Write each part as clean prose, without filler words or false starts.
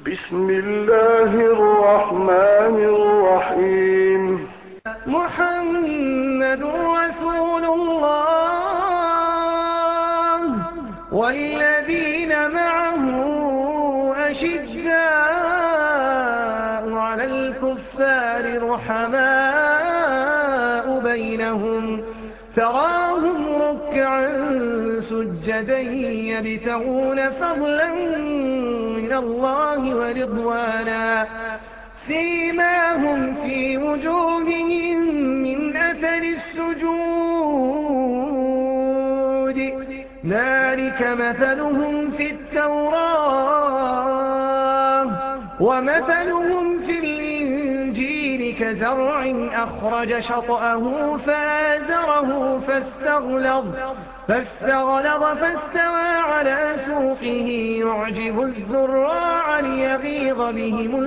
بسم الله الرحمن الرحيم. محمد رسول الله والذين معه أشداء على الكفار رحماء بينهم تراهم ركعا سجدا يبتغون فضلا من الله ورضوانا سيماهم في وجوههم من أثر السجود ذلك مثلهم في التوراة ومثلهم في الإنجيل كزرع أخرج شطأه فآزره فاستغلظ فاستوى على سوقه يعجب الزراع ليغيظ بهم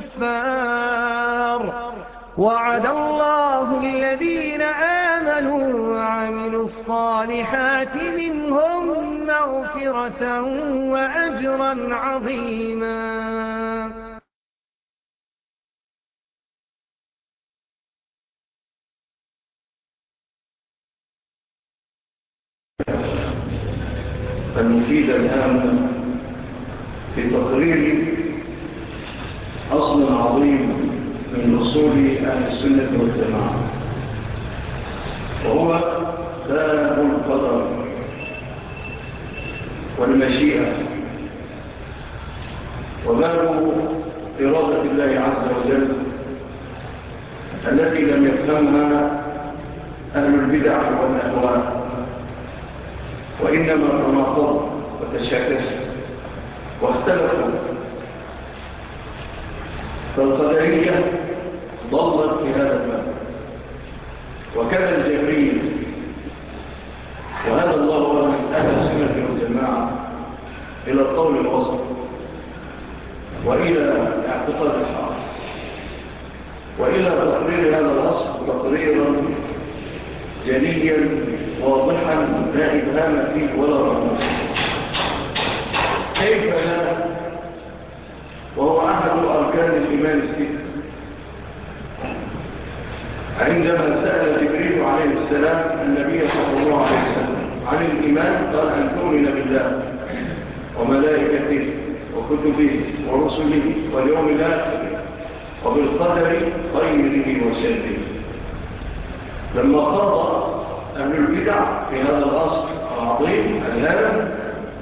الكفار وعد الله الذين آمنوا وعملوا الصالحات منهم مغفرة وأجرا عظيما. المفيد الآن في تقرير أصل عظيم من أصول أهل السنة والجماعة، وهو باب القدر والمشيئة وباب إرادة الله عز وجل التي لم يفهمها أهل البدع والأهواء، وإنما تناقضوا وتشاكسوا واختلفوا. فالقدرية ضلت في هذا الباب، وكذا الجبرية، وهذا الله من أهل السنة والجماعة إلى القول الوسط وإلى اعتقاد الحق وإلى تقرير هذا الأصل تقريرا جليا واضحا لا إبهام فيه ولا رموز. كيف لا وهو أحد أركان الإيمان الستة. عندما سأل جبريل عليه السلام النبي صلى الله عليه وسلم عن الإيمان قال أن تؤمن بالله وملائكته وكتبه ورسله واليوم الآخر وبالقدر خيره وشره. لما قضى أهل البدع في هذا الأصل العظيم الهام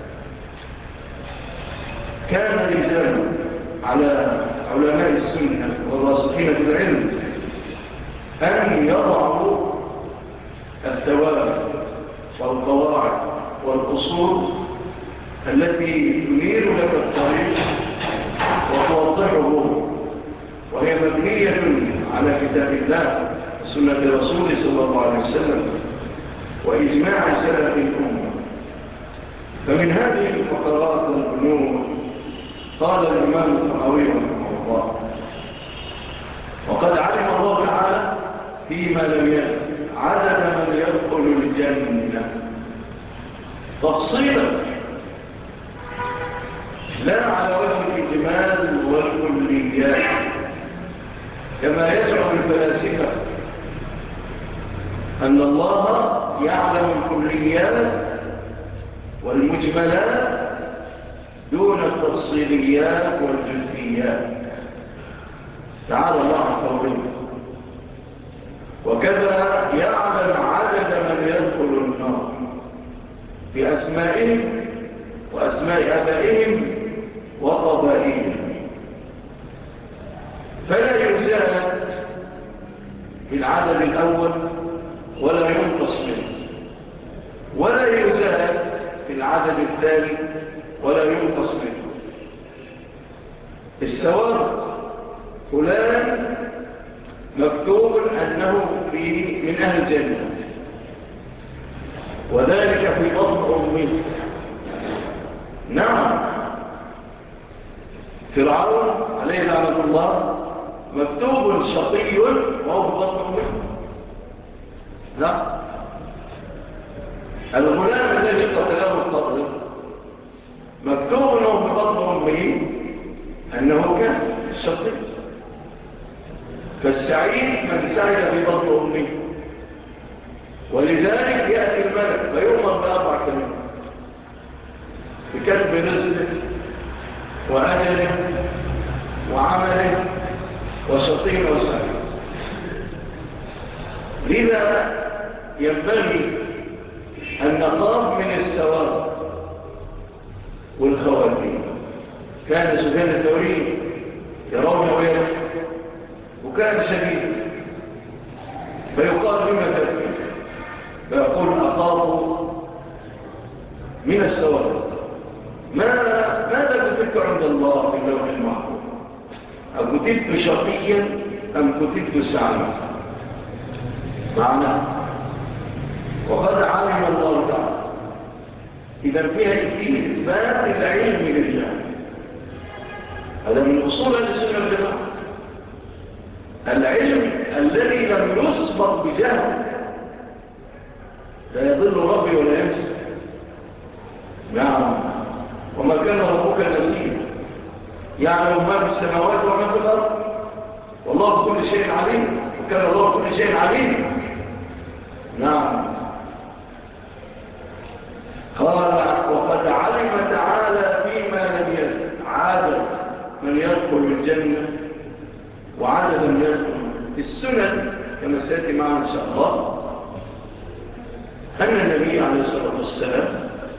كان لزاما على علماء السنة والراسخين في العلم أن يضعوا الثوابت والقواعد والأصول التي تنير لك الطريق وتوضحه، وهي مبنية على كتاب الله وسنة رسوله صلى الله عليه وسلم وإجماع سلف الأمة. فمن هذه الفقرات والبنود قال الإمام الطحاوي رحمه الله: وقد علم الله تعالى فيما لم يزل عدد من يدخل الجنة تفصيلا لا على وجه الإجمال والكليات كما يزعم الفلاسفة أن الله يعلم الكليات والمجملات دون التفصيليات والجزئيات. تعالى الله عن قوله. وكذا يعلم عدد من يدخل النار بأسمائهم وأسماء آبائهم وقبائلهم، فلا يزاد في العدد الأول ولا ينقص منه، ولا يزاد في العدد الثاني ولا ينقص منه. السواء فلان مكتوب أنه من أهل الجنة، وذلك في بطن أمه. نعم، فرعون عليه لعنة الله مكتوب شقي وهو في بطن أمه. لا، الغلام الذي قتله القتل مكتوب أنه في بطن أمه أنه كان شقي. فالسعيد من سعد ببطن أمه، ولذلك يأتي الملك فيؤمر ب4 كلمات: بكتب رزقه وأجله وعمله وشقي أو سعيد. لذا ينبغي أن نخاف من الثواب والخواتيم. كان سفيان الثوري يرون ويرى وكان شديد، فيقال لما تبكي؟ فيقول أخاف من الثواب. ماذا كتبت عند الله في اللوح المحفوظ؟ أكتبت شقيا أم كتبت سعيدا؟ معنى وقد علم الله تعالى. إذا فيها إثبات العلم لله، هذا من أصول السنة والجماعة. العلم الذي لم يسبق بجهل، لا يضل ربي ولا ينسى. نعم، وما كان ربك نسيا، يعلم ما في السماوات وما في الأرض، والله كل شيء عليم، وكان الله كل شيء عليم. نعم. قال وقد علم تعالى فيما لم يزل عدد من يدخل الجنة وعدد من يدخل في السنن، كما سيأتي معنا إن شاء الله، أن النبي عليه الصلاة والسلام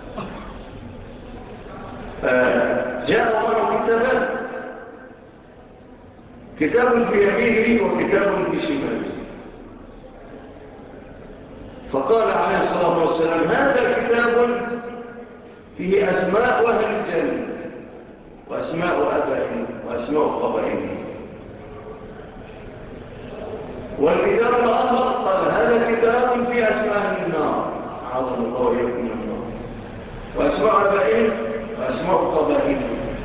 جاء معه كتابان: كتاب في يمينه وكتاب في شماله. فقال عليه الصلاة والسلام: هذا كتاب فيه أسماء أهل الجنة وأسماء أبائهم وأسماء قبائلهم. والكتاب الآخر قال: هذا كتاب فيه أسماء أهل النار، أعاذنا الله وإياكم من النار، وأسماء أبائهم وأسماء قبائلهم.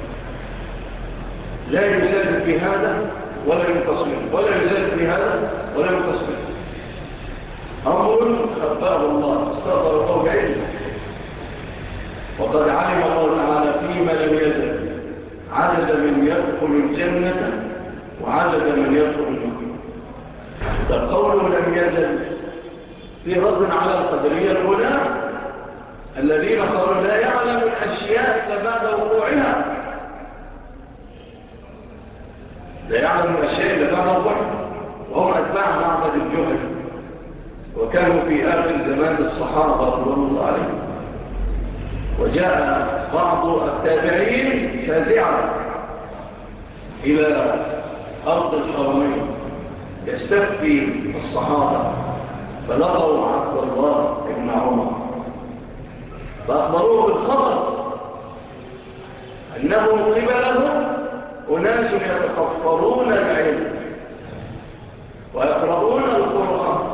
لا يزال في هذا ولا ينتصر، ولا يزال في هذا ولا ينتصر. أمر خباه الله، استغفر الله بعلمه. وقد علم الله تعالى فيما لم يزل عدد من يدخل الجنة وعدد من يدخل النار. فالقول لم يزل في رد على القدرية الأولى الذين قالوا لا يعلم الأشياء إلا بعد وقوعها، لا يعلم الأشياء إلا بعد وقوعها، وهم أتباع معبد الجهل، وكانوا في آخر زمان الصحابة رضي الله عليهم. وجاء بعض التابعين فازعا إلى أرض الحرمين يستفتي الصحابة، فلقوا عبد الله بن عمر فأخبروه بالخبر أنه قبلهم أناس يتكفرون العلم ويقرؤون القرآن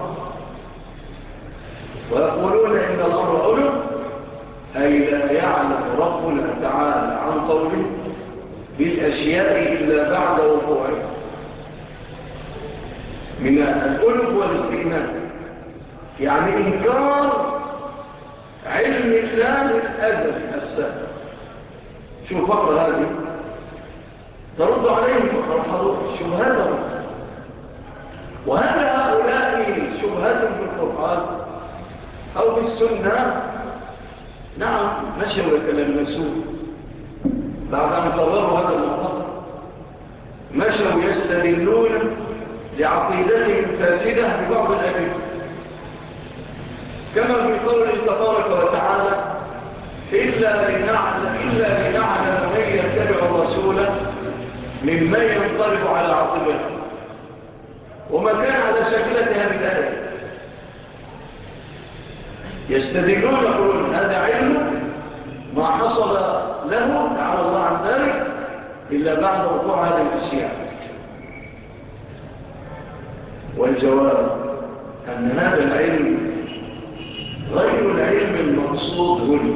ويقولون إن الأمر علم، أي لا يعلم ربنا تعالى عن قوله بالأشياء إلا بعد وقوعها، من الألف والاستئناف، يعني إنكار علم الله الأزل السابق. شو فقر هذه ترد عليهم فقر شبهاتهم، وهل هؤلاء شبهاتهم في القرآن أو في السنة؟ نعم، مشوا لكلام المسؤول بعد أن قرروا هذا المعتقد، مشوا يستدلون لعقيدتهم الفاسدة ببعض الأدلة، كما في قوله تبارك وتعالى: إلا لنعلم من يتبع الرسول ممن ينقلب على عقبه. وما كان على شكلتها من الآية يستدلون يقولون هذا علم ما حصل له تعالى الله عن ذلك إلا بعد وقوع هذه الأشياء. والجواب أن هذا العلم غير العلم المقصود هنا.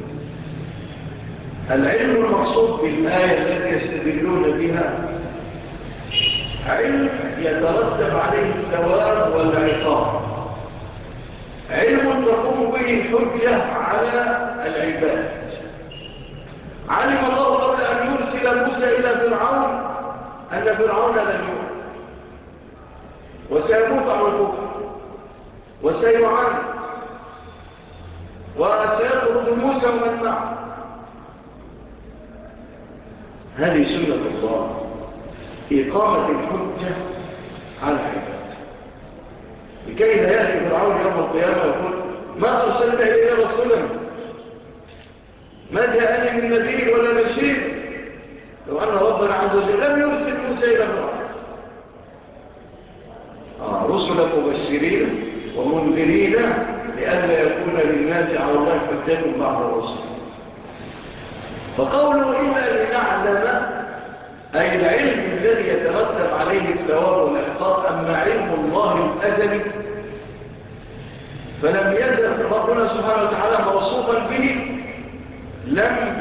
العلم المقصود بالآية التي يستدلون بها علم يترتب عليه الثواب والعقاب، علم تقوم به الحجة على العباد. علم الله قبل أن يرسل موسى إلى فرعون أن فرعون لن يؤمن وسيموت على الكفر وسيعاني وسيطرد موسى ومن معه. هذه سنة الله، إقامة الحجة على العباد، لكي لا يأتي فرعون يوم القيامة يقول ما أرسلت إلي رسولا، ما جاءني من نذير ولا بشير، لو أن ربنا عز وجل لم يرسل موسى إلى فرعون. رسلا مبشرين ومنذرين لئلا يكون للناس على الله حجة بعد الرسل. فقوله إلا لنعلم أي العلم الذي يترتب عليه الثواب والعقاب، أما علم الله الأزلي فلم يزل ربنا سبحانه وتعالى موصوفا به، لم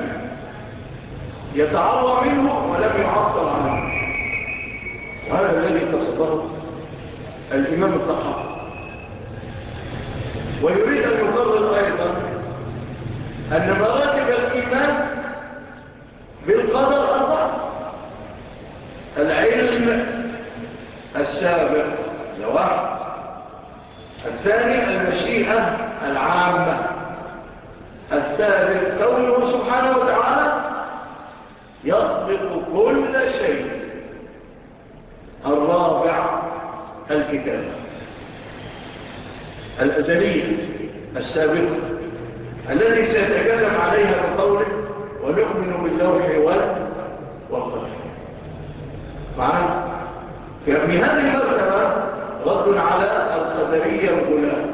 يتعرى منه ولم يعطل عنه. وهذا الذي تصدره الإمام الطحاوي. ويريد أن يقرر أيضا أن مراتب الإيمان بالقدر أربعة: العلم السابق لواحد، الثاني المشيئة العامة، الثالث قوله سبحانه وتعالى يخلق كل شيء، الرابع الكتاب الأزلية السابقة الذي سيتكلم عليها بقوله ونؤمن باللوح والقلم. معنا في هذه المرتبة رد على القدرية الغلاة،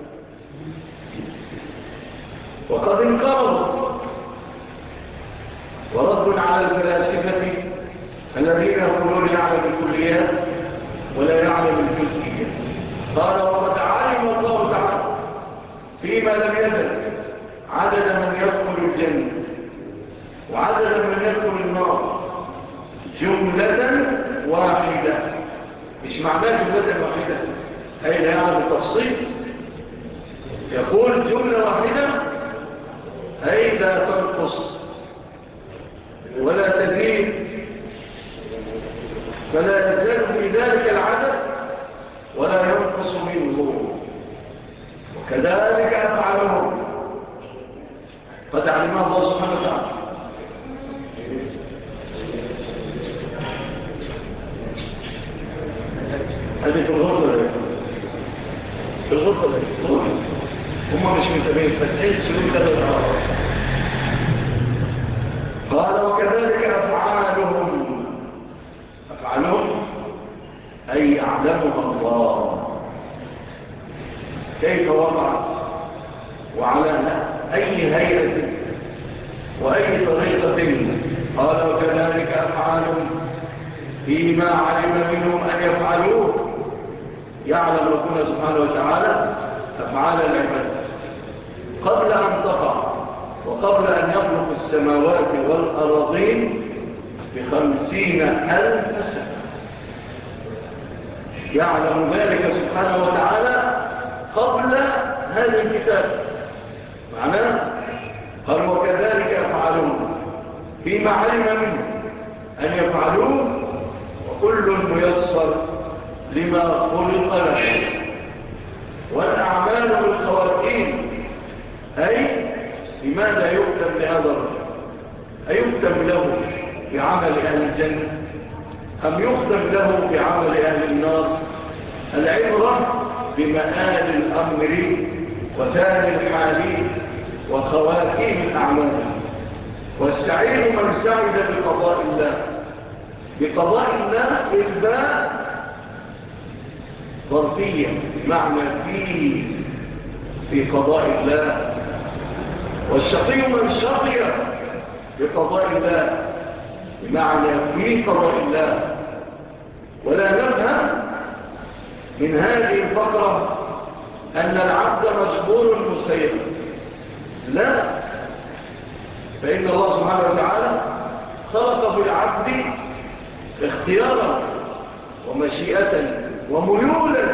وقد انقرضوا، ورد على الفلاسفة الذين يقولون يعلم الكليات ولا يعلم الجزئيات. قال وقد علم الله تعالى فيما لم يزل عدد من يدخل الجنة وعدد من يدخل النار جملة واحدة. مش معناه جملة واحدة أي لا يعلم التفصيل، يقول جملة واحدة أي لا تنقص ولا تزيد، فلا يزال في ذلك العدد ولا ينقص منه. وكذلك أفعالهم قد علمها الله سبحانه وتعالى. هذه في الغرفة لك، في الغرفة لك هم مش منتبهين فتحين سلوك هذا. قال وكذلك أفعالهم، أفعالهم أي يعلمها الله كيف وقعت وعلى أي هيئة وأي طريقة. قال وكذلك أفعالهم فيما علم منهم أن يفعلوه. يعلم ربنا سبحانه وتعالى أفعال العباد قبل أن تقع وقبل أن يخلق السماوات والأراضين ب50,000 سنة. يعلم ذلك سبحانه وتعالى قبل هذا الكتاب. معناه قال وكذلك يفعلون فيما علم منه أن يفعلوه، وكل ميسر لما خلق له. والأعمال بالخواتيم أي لماذا يكتب لهذا الرجل؟ أيكتب له بعمل أهل الجنة أم يكتب له بعمل أهل النار؟ العبرة بمآل الأمر وثاني الحال وخواتيم الأعمال. والسعيد من سعد بقضاء الله. بقضاء الله الباء ظرفية معنى في قضاء الله. والشقي من شقي بقضاء الله بمعنى في قضاء الله. ولا نفهم من هذه الفقرة أن العبد مجبور مسير، لا، فإن الله سبحانه وتعالى خلق بالعبد اختيارا ومشيئة وميولا.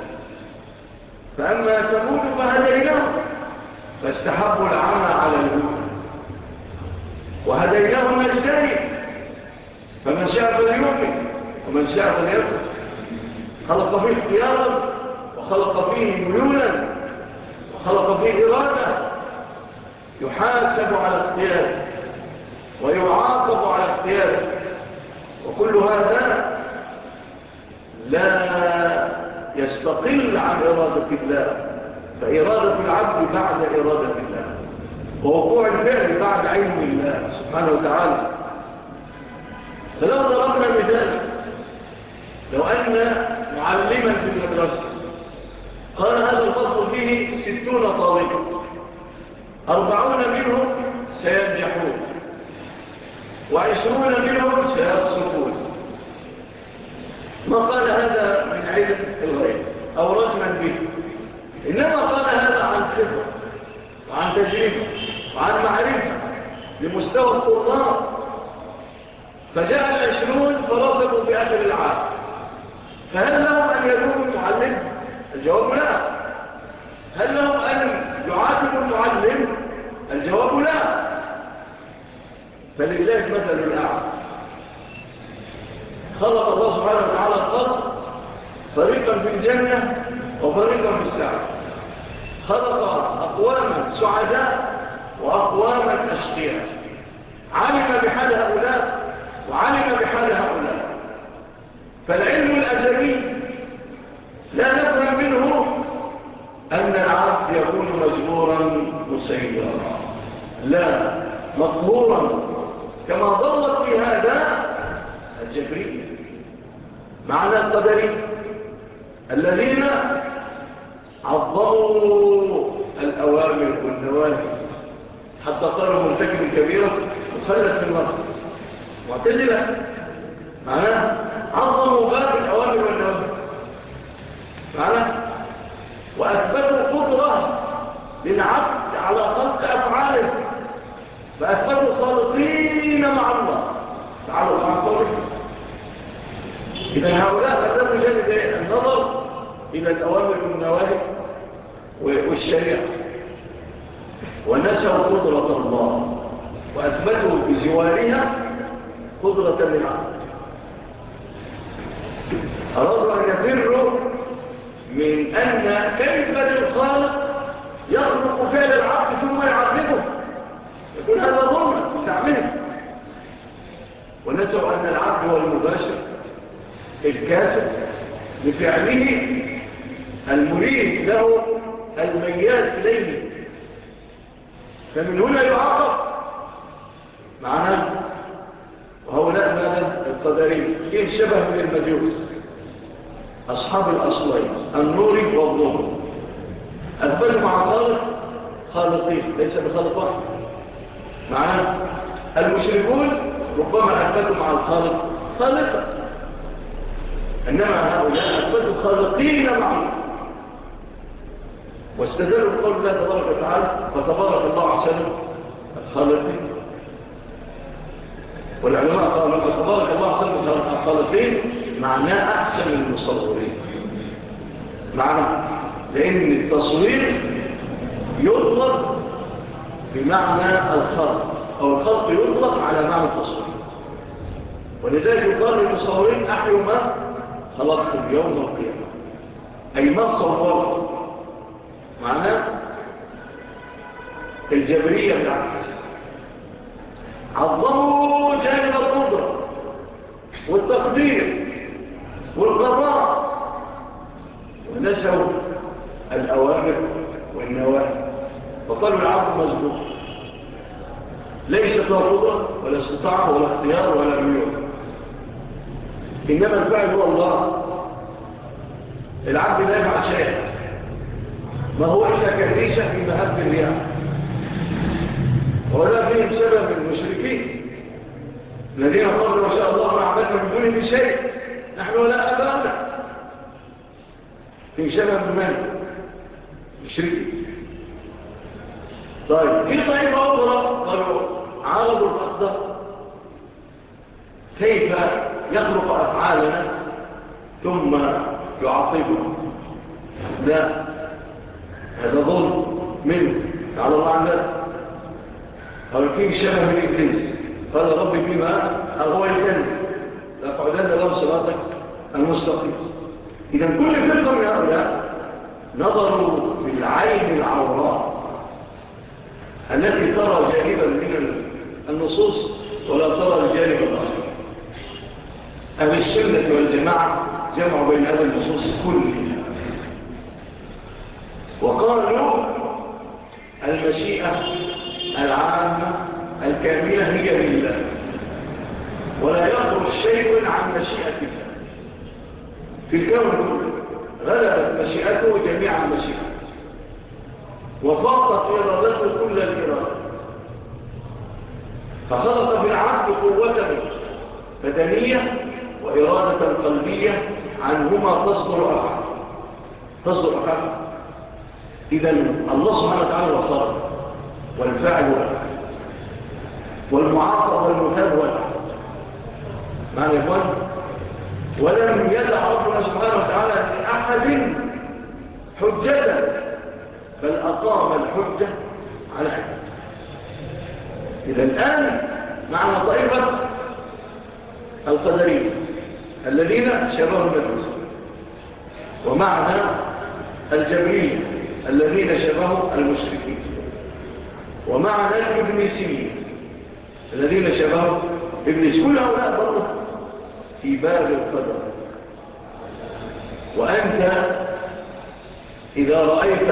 فأما ثمود فهديناهم فاستحبوا العمى على الهدى، وهديناهم النجدين فمن شاء فليؤمن ومن شاء فليكفر. خلق فيه اختيارا وخلق فيه ميولا وخلق فيه إرادة، يحاسب على اختياره ويعاقب على اختياره، وكل هذا لا يستقل عن إرادة الله، فإرادة العبد بعد إرادة الله، ووقوع الفعل بعد علم الله سبحانه وتعالى. فلو ضربنا مثال، لو أن معلما في المدرسة قال هذا الفصل فيه 60 طالبا، 40 منهم سينجحون و20 منهم سيسقطون، ما قال هذا من علم الغيب أو رجما به، إنما قال هذا عن خبرة وعن تجربة وعن معرفة لمستوى الطلاب. فجاء 20 فرصدوا في آخر العام، فهل لهم أن يدوموا المعلم؟ الجواب لا. هل لهم أن يعاتبوا المعلم؟ الجواب لا. فلله مثل الأعلى. خلق الله سبحانه وتعالى الخلق فريقا في الجنة وفريقا في السعر، خلق أقواما سعداء وأقواما أشقياء، علم بحال هؤلاء وعلم بحال هؤلاء. فالعلم الأزلي لا نفهم منه أن العبد يكون مجبورا مسيرا، لا، مقهورا، كما ضلت في هذا الجبري معنى القدري الذين عظموا الأوامر والنواهي حتى قالوا مرتكب الكبيرة وخلت في النار. معتزلة معناه عظموا باب الأوامر والنواهي معناه، وأثبتوا قدرة للعبد على خلق أفعاله، فأثبتوا خالقين مع الله تعالوا مع الطريق. إذا هؤلاء قدموا جانب النظر إلى الأوامر والنواهي والشريعة، ونسوا قدرة الله وأثبتوا بزوالها قدرة للعبد. أرادوا أن يفروا من أن كيف للخالق يخلق فعل العبد ثم يعذبه، يقول هذا ظلم يستعمله، ونسوا أن العبد هو المباشر الكاسب لفعله المريد له الميال إليه. فمن هنا يعاقب معناه. وهؤلاء ماذا؟ القدرين. كيف شبه من المجوس أصحاب الأصلين النور والظلم، أثبتوا مع خالق خالقين ليس بخالق واحد معناه. المشركون ربما أثبتوا مع الخالق خالقا، إنما هؤلاء أثبتوا خالقين معه، واستدلوا بقول الله تبارك وتعالى فتبارك الله أحسن الخالقين. والعلماء قالوا فتبارك الله أحسن الخالقين معناه أحسن المصورين، معناه لأن التصوير يطلق بمعنى الخلق، أو الخلق يطلق على معنى التصوير، ولذلك يقال للمصورين أحيوا ما خلقتم يوم القيامة، أي ما صورت. معناه الجبرية بالعكس، عظموا جانب القدرة والتقدير والقضاء، ونسوا الأوامر والنواهي، فقالوا العبد مزبوط ليست له قدرة ولا استطاعة ولا اختيار ولا ميول، إنما الفعل هو الله. العبد لا يفعل شيء، ما هو إلا كريشة في مهب الرياح، ولا فيهم سبب المشركين الذين قالوا ما شاء الله ما عملنا من دونه شيء نحن ولا أبانا، في سبب من مشركين. طيب في طريقة أخرى قالوا عارضوا الأقدار، كيف يخلق أفعالنا ثم يعاقبنا؟ لا، هذا ظلم منه على الله عن ذلك. قال فيه شبه من إبليس، قال ربي فيما أغويتني لأقعدن لهم صراطك المستقيم. إذا كل فرقة من هؤلاء نظروا في العين العوراء التي ترى جانبا من النصوص ولا ترى الجانب الآخر. أهل السنة والجماعة جمعوا بين هذه النصوص كلها وقالوا المشيئة العامة الكاملة هي لله، ولا يخرج شيء عن مشيئة الله في الكون كله. غلبت مشيئته جميع المشيئة وفاقت إرادته كل الإرادة، فخلق في العبد قوته بدنية وإرادة قلبية عنهما تصدر أفعال. إذن الله سبحانه وتعالى هو الخالق والفاعل والمعاقب والمثاب والعقل معنى يقول. ولم يدع ربنا سبحانه وتعالى لأحد حجة، بل أقام الحجة على أحد. إذا الآن معنا طائفة القدرية الذين شبهوا المجوس، ومعنا الجبرية الذين شبهوا المشركين، ومعنا الإبليسيين الذين شبهوا إبليس. كل هؤلاء برضه في باب القدر. وأنت إذا رأيت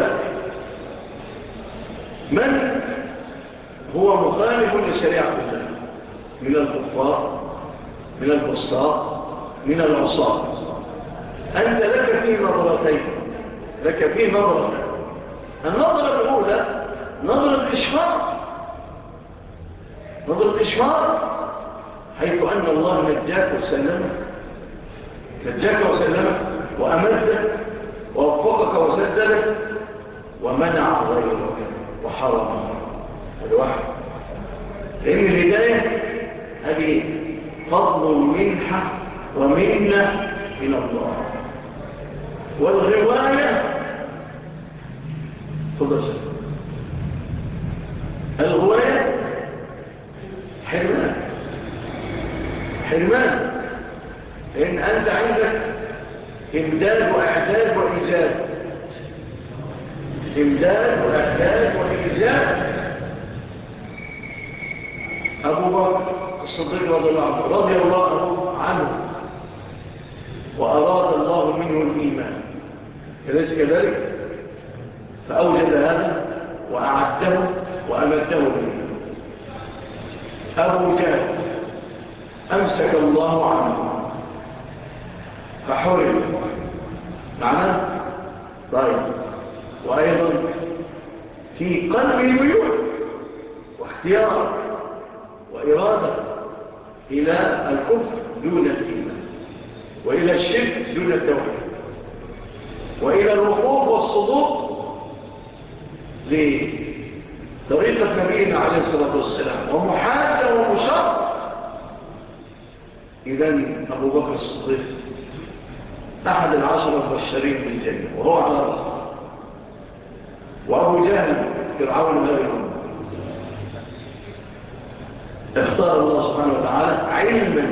من هو مخالف لشريعة الله من الكفار من الفساق من العصاة، أنت لك فيه نظرتين. النظرة الأولى نظرة إشفار، حيث أن الله نجاك وسلمك وأمدك ووفقك وسددك ومنع غيرك وحرمك. الواحد لأن الهداية هذه فضل منحة ومنة من الله، والغواية الغواية حرمان. لأن أنت عندك إمداد وإعداد وإيجاد. أبو بكر الصديق رضي الله عنه وأراد الله منه الإيمان، أليس كذلك؟ فأوجد هذا وأعده وأمده به. أبو جهل أمسك الله عنه فحرم معناه طيب. وأيضا في قلب الميول واختيار وإرادة إلى الكفر دون الإيمان، وإلى الشرك دون التوحيد، وإلى الركوب والصدوق لطريقة نبينا عليه الصلاة والسلام ومحادة ومشارة. إذن أبو بكر الصديق أحد العشرة المبشرين بالجنة وهو على رأسه، وأبو جهل فرعون هذه الأمة. اختار الله سبحانه وتعالى علما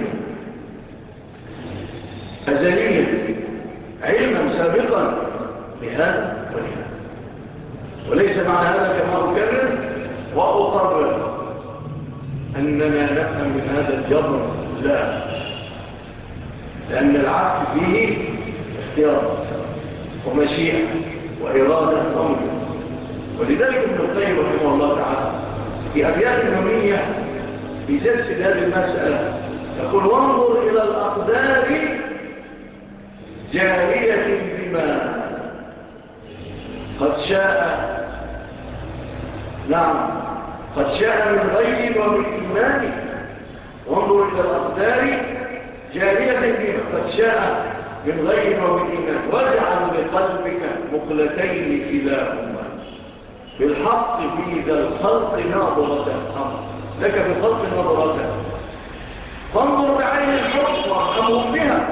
أزليا، علما سابقا لهذا ولهذا. وليس معنى هذا كما أكرر وأقرر أننا نفهم من هذا الجبر، لا، لأن العقل فيه اختيار ومشيئة وإرادة ومجد. ولذلك ابن القيم رحمه الله تعالى في أبيات نونية يجسد هذه المسألة يقول: وانظر إلى الأقدار جارية بما قد شاء، نعم قد شاء من غير ومن إيمان. وانظر إلى الأقدار جارية بما قد شاء من غير ومن إيمان، واجعل بقلبك مقلتين إلهما بالحق في ذا الخلق ناظرة الأمر، لك بالخلق ناظرة، فانظر بعين الحق وارحمهم بها.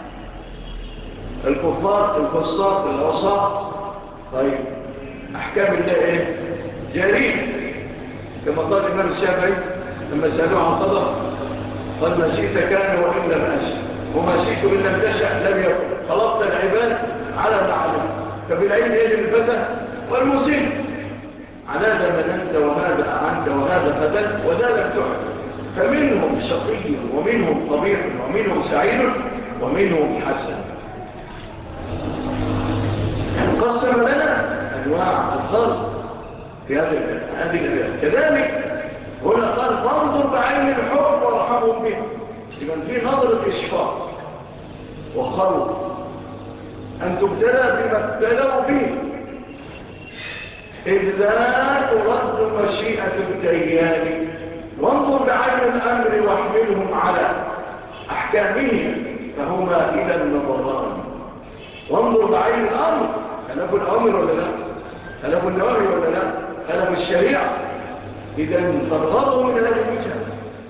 الكفار الفساق العصاة، طيب أحكام الله إيه؟ جارية، كما قال الإمام الشافعي لما سألوه عن قدر قال: ما شئت كان وإن لم أشئ. وما شئت إن لم تشأ لم يكن، خلقت العباد على ما علم، فبالعلم يجب الفتى والمسن، على هذا مننت وهذا أعنت وهذا فتت وذا لم تحب، فمنهم شقي ومنهم قبيح ومنهم سعيد ومنهم حسن. قسم لنا أنواع الخلق في هذه الآيات. كذلك هنا قال فانظر بعين الحب وارحمهم به، لمن في نظرة إشفاق وخلق أن تبتلى بما ابتلوا به، إذ لا ترد مشيئة الديان. وانظر بعين الأمر واحملهم على أحكامه فهما إلى النظران. وانظر بعين الأمر، هلب الأمر ولا لا؟ هلب النواهي ولا لا؟ هلب الشريعة. إذا تبغضه من هذه الوجهة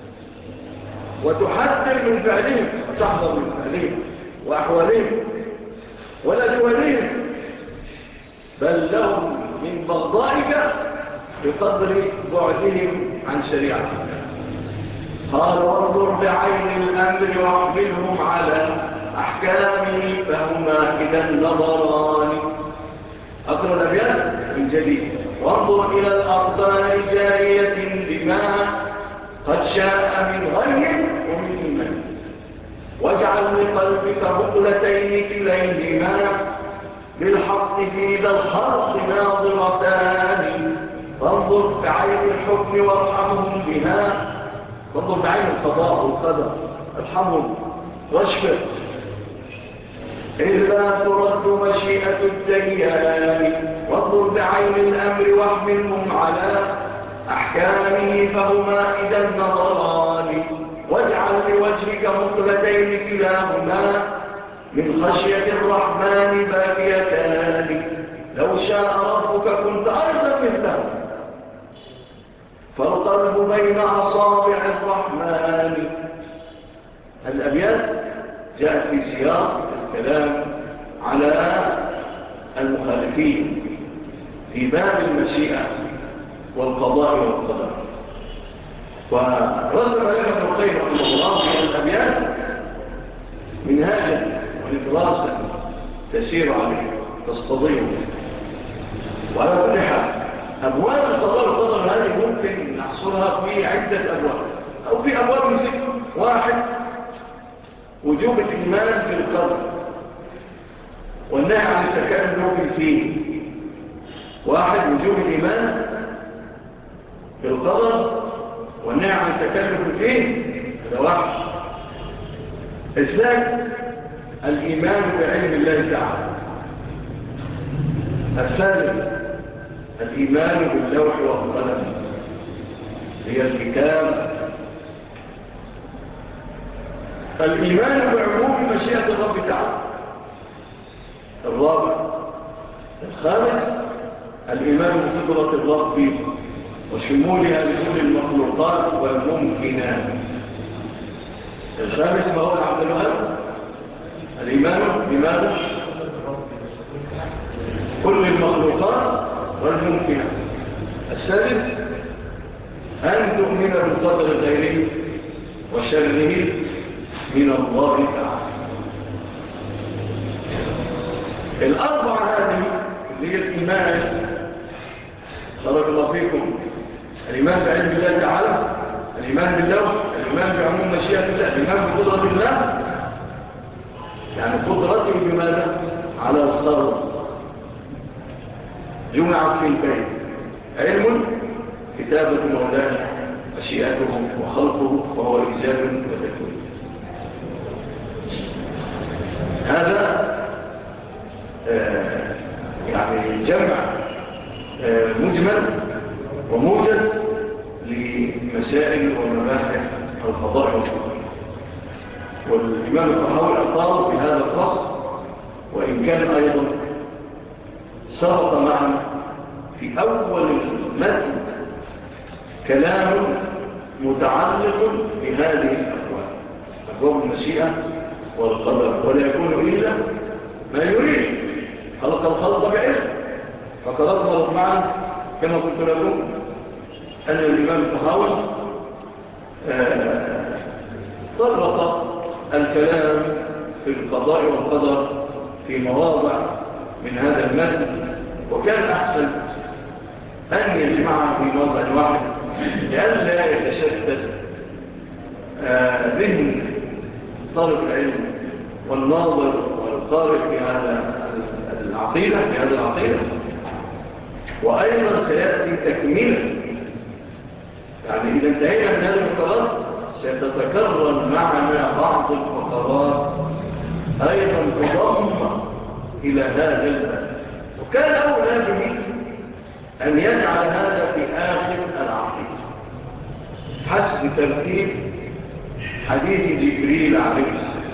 وتحذر من فعلهم وتحذر من فعلهم وأحوالهم ولا دولهم، بل لهم من بغضائك بقدر بعدهم عن شريعتك. قال وانظر بعين الأمر واحملهم على أحكامه فهما إذا النظران. أقرأ الأبيات من جديد. وانظر إلى الأرضان جارية بما قد شاء من غي ومن إيمان، واجعل لقلبك مقلتين كليهما بالحق في ذا الخلق ناظرتان. فانظر بعين الحكم وارحمهم بها، فانظر بعين القضاء والقدر ارحمهم واشفق، إلا ترد مشيئة الديان. وانظر بعين الأمر واحملهم على أحكامه فهما إذا النظران، واجعل لوجهك مقلتين كلاهما من خشية الرحمن باكيتان. لو شاء ربك كنت أيضا مثله، فالقلب بين أصابع الرحمن. الأبيات جاءت في سياق الكلام على المخالفين في باب المشيئة والقضاء والقدر. ورسم لك ابن القيم رحمه الله في الأبيات منهاجا ونبراسا تسير عليه تستضيع. وعلى كل حال أبواب القضاء والقدر هذه ممكن نحصرها في عدة أبواب أو في أبواب ست. واحد وجوب الإيمان بالقدر والنهي عن التكلف فيه. واحد وجوب الإيمان بالقدر والنهي عن التكلف فيه، هذا واحد. الثاني الإيمان بعلم الله تعالى. الثالث الإيمان باللوح والقلم هي الكتاب. الإيمان بعموم مشيئة الرب تعالى. الرابع. الخامس الإيمان بقدرة الرب وشمولها لكل المخلوقات والممكنات. الخامس ما هو عبد الوهاب؟ الإيمان بماذا؟ كل المخلوقات والممكنات. السادس أن تؤمن بالقدر الخيري وشره من الله تعالى. الأربعة هذه اللي هي الإيمان، بارك الله فيكم، الإيمان بعلم الله تعالى، الإيمان باللوح، الإيمان بعموم مشيئة الله، الإيمان بقدرة الله، يعني قدرته بماذا؟ على الخلق، جمعت في البيت. علم كتابة مولانا، مشيئته وخلقه وهو إيجاد وتكوين. هذا يعني جمع مجمل وموجز لمسائل ومباحث القضاء والقدر. والإمام الطحاوي أطال في هذا الفصل، وإن كان أيضا سبق معنا في أول المتن كلام متعلق بهذه الأبواب، أبواب المشيئة والقدر، ولا يكون إلا ما يريد. خلق الخلق بعلم، فقد أظهرت معنا كما قلت لكم أن الإمام الطحاوي طرق الكلام في القضاء والقدر في مواضع من هذا المتن، وكان أحسن أن يجمعها في موضع واحد لئلا يتشتت ذهن طالب العلم والناظر والقارئ في هذا العقيدة، وأيضا سيأتي تكملة. يعني إذا انتهينا من هذه الفقرات ستتكرر معنا بعض الفقرات أيضا تضم إلى هذا الباب، وكان أولى به أن يجعل هذا في آخر العقيدة حسب ترتيب حديث جبريل عليه السلام.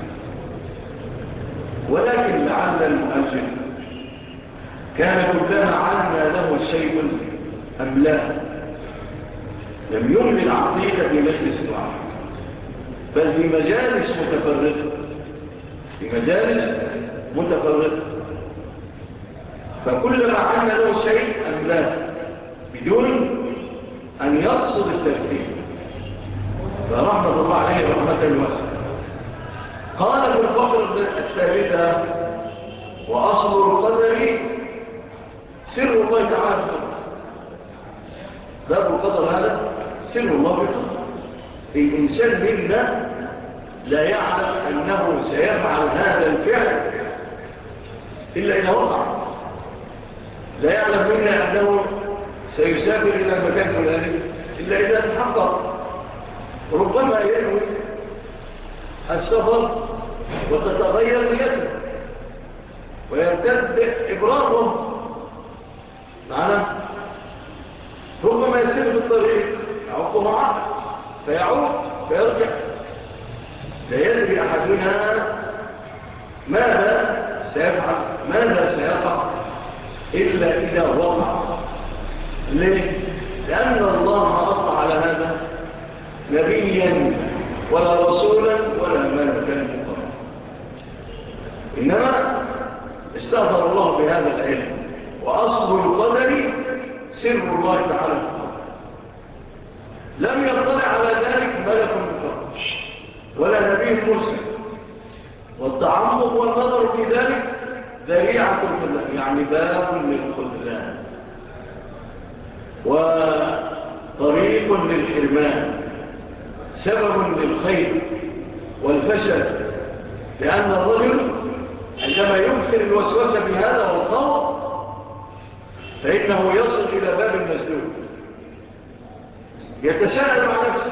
ولكن لعل المؤلف كان كلما عنا له شيء أملاه، لم يمل العقيدة في مجلس واحد، بل في مجالس متفرقة، فكلما عنا له شيء أملاه بدون أن يقصد الترتيب، فرحمة الله عليه رحمة واسعة. قال في الفقرة الثالثة: وأصل القدر سر الله تعالى. باب القدر هذا سر الله بالقدر. الإنسان منا لا يعلم أنه سيفعل هذا الفعل إلا إذا وقع، لا يعلم منا أنه سيسافر إلى المكان فلاني إلا إذا تحقق. ربما ينوي السفر وتتغير نيته ويرتد إبرامه معنا، ربما يسير في الطريق يعوق معه فيعود فيرجع. لا يدري أحدنا ماذا سيفعل، ماذا سيقع إلا إذا وقع. ليه؟ لأن الله ما أطلع على هذا نبيا ولا رسولا ولا ملكا مقربا، إنما استأثر الله بهذا العلم. وأصل القدر سر الله تعالى، لم يطلع على ذلك ملك مقرب ولا نبي مرسل. والتعمق والنظر في ذلك ذريعة الخذلان، يعني باب للخذلان وطريق للحرمان، سبب للخير والفشل. لأن الرجل عندما يكثر الوسوسة بهذا والخوف فإنه يصل إلى باب المسدود، يتساءل مع نفسه: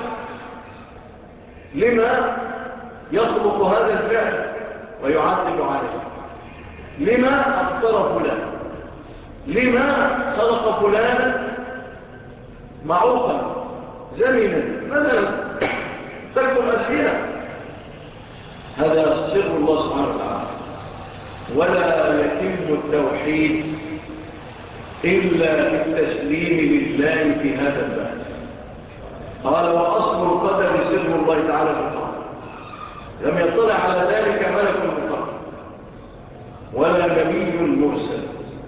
لما يطلق هذا الفعل ويعذب عليه؟ لما أبطر فلان؟ لما خلق فلانا معوقا زمنا مثلا تكون أسئلة؟ هذا سر الله سبحانه وتعالى. ولا يتم التوحيد إلا بالتسليم لله في هذا الباب. قال: وأصل القدر سر الله تعالى في القدر، لم يطلع على ذلك ملك مقرب ولا نبي مرسل.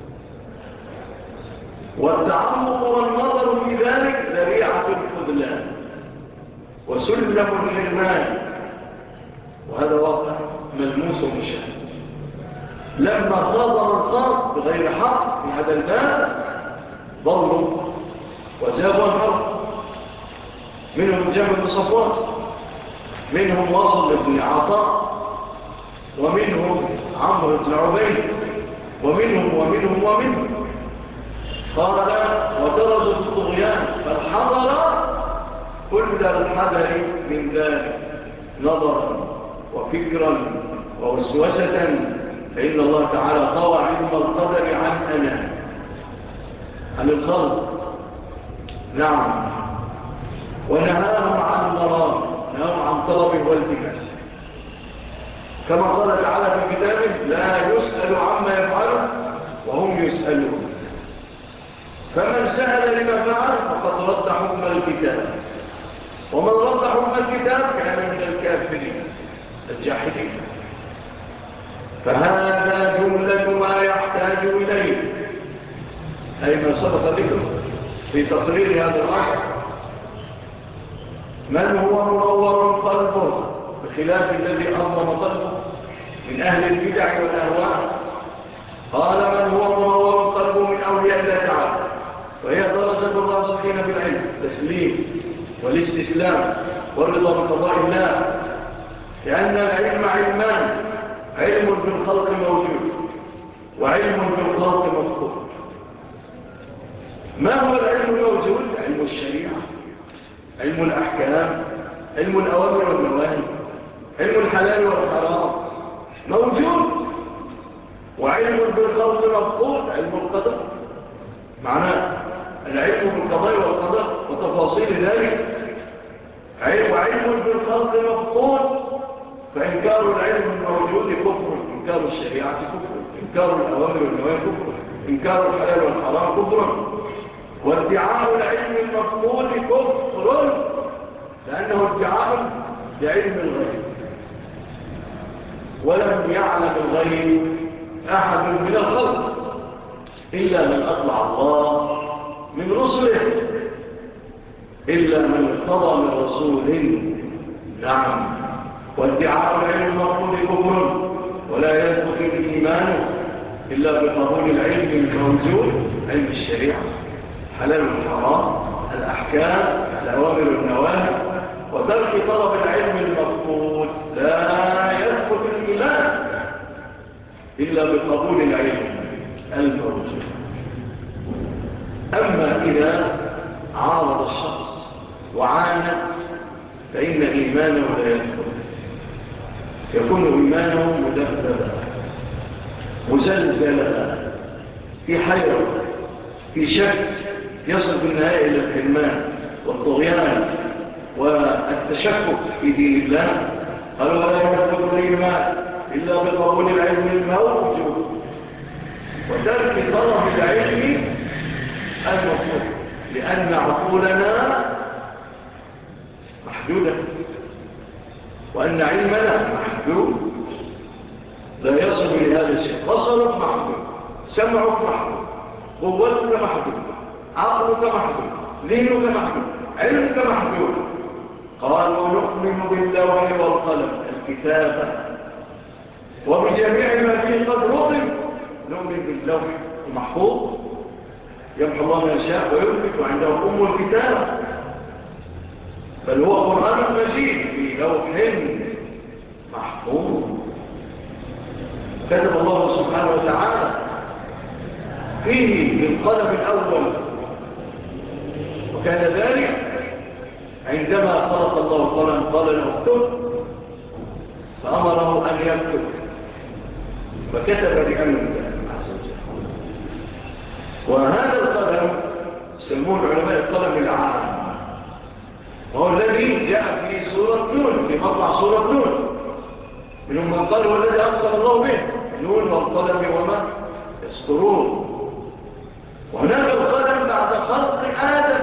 والتعمق والنظر في ذلك ذريعة الخذلان وسلم الحرمان، وهذا واقع ملموس بالشهر. لما خاض من خاض بغير حق في هذا الباب ضلوا وزابوا الحرب. منهم جابر بن صفوان، منهم واصل بن عطاء، ومنهم عمرو بن عبيد، ومنهم قال: ودرجوا في الطغيان فالحضر كل الحذر من ذلك نظرا وفكرا ووسوسة، فإن الله تعالى طوى علم القدر عن الخلق. نعم. ونهاهم عن المرام، نهاهم عن طلب والتماس، كما قال تعالى في كتابه: لا يسأل عما يفعله وهم يسألون. فمن سأل لما فعل فقد رد حكم الكتاب، ومن رد حكم الكتاب كان من الكافرين الجاحدين. فهذا جملة ما يحتاج إليه، أي ما سبق ذكره في تقرير هذا الأصل. من هو منور قلبه بخلاف الذي أظلم قلبه من أهل البدع والأهواء. قال من هو منور قلبه من أولياء الله تعالى، وهي درجة الراسخين بالعلم، التسليم والاستسلام والرضا بقضاء الله، لأن العلم علمان: علم بالخلق موجود، وعلم بالخلق مفقود. ما هو العلم الموجود؟ علم الشريعة، علم الأحكام، علم الأوامر والنواهي، علم الحلال والحرام موجود. وعلم بالخلق مفقود، علم القدر. معناه العلم بالقضاء والقدر وتفاصيل ذلك. وعلم بالخلق مفقود، فإنكار العلم الموجود كفر، إنكار الشريعة كفر، إنكار الأوامر والنواهي كفر، إنكار الحلال والحرام كفر. وادعاء العلم المفقود كفر، لأنه ادعاء بعلم الغيب، ولم يعلم الغيب أحد من الخلق إلا من أطلع الله من رسله، إلا من ارتضى من رسول. نعم. وادعاء العلم المفقود كفر، ولا يثبت الإيمان إلا بقبول العلم الموجود، علم الشريعة، حلال والحرام، الأحكام، الأوامر والنواهي، وترك طلب العلم المفقود. لا يثبت الإيمان إلا بقبول العلم الموجود. أما إذا عارض الشخص وعاند فإن إيمانه لا يثبت، يكون إيمانه مدببا مزلزلا في حيرة في شك، يصل بالنهاية إلى الحرمان والطغيان والتشكك في دين الله. قال ولا يثبت الإيمان إلا بقبول العلم الموجود وترك طلب العلم المطلوب، لأن عقولنا محدودة، وأن علمنا محدود لا يصل لهذا الشيء. بصرك محدود، سمعك محدود، قوتك محدود، عقلك محدود، ذهنك محدود، علمك محدود. قال ونؤمن باللوح والقلم، الكتابة، وبجميع ما فيه قد رطب. نؤمن باللوح المحفوظ يمحو الله ما يشاء ويثبت، وعنده أم الكتاب، بل هو قرآن مجيد في لوح محفوظ كتب الله سبحانه وتعالى فيه بالقلم الأول. وكان ذلك عندما خلق الله القلم قال له اكتب، فأمره أن يكتب، فكتب بأمر الله عز وجل. وهذا القلم يسمونه العلماء القلم العام، وهو الذي جاء في سورة نون، في مطلع سورة نون. منهم من قال هو الذي أقسم الله به، نون والقلم وما يسطرون. وهناك القلم بعد خلق آدم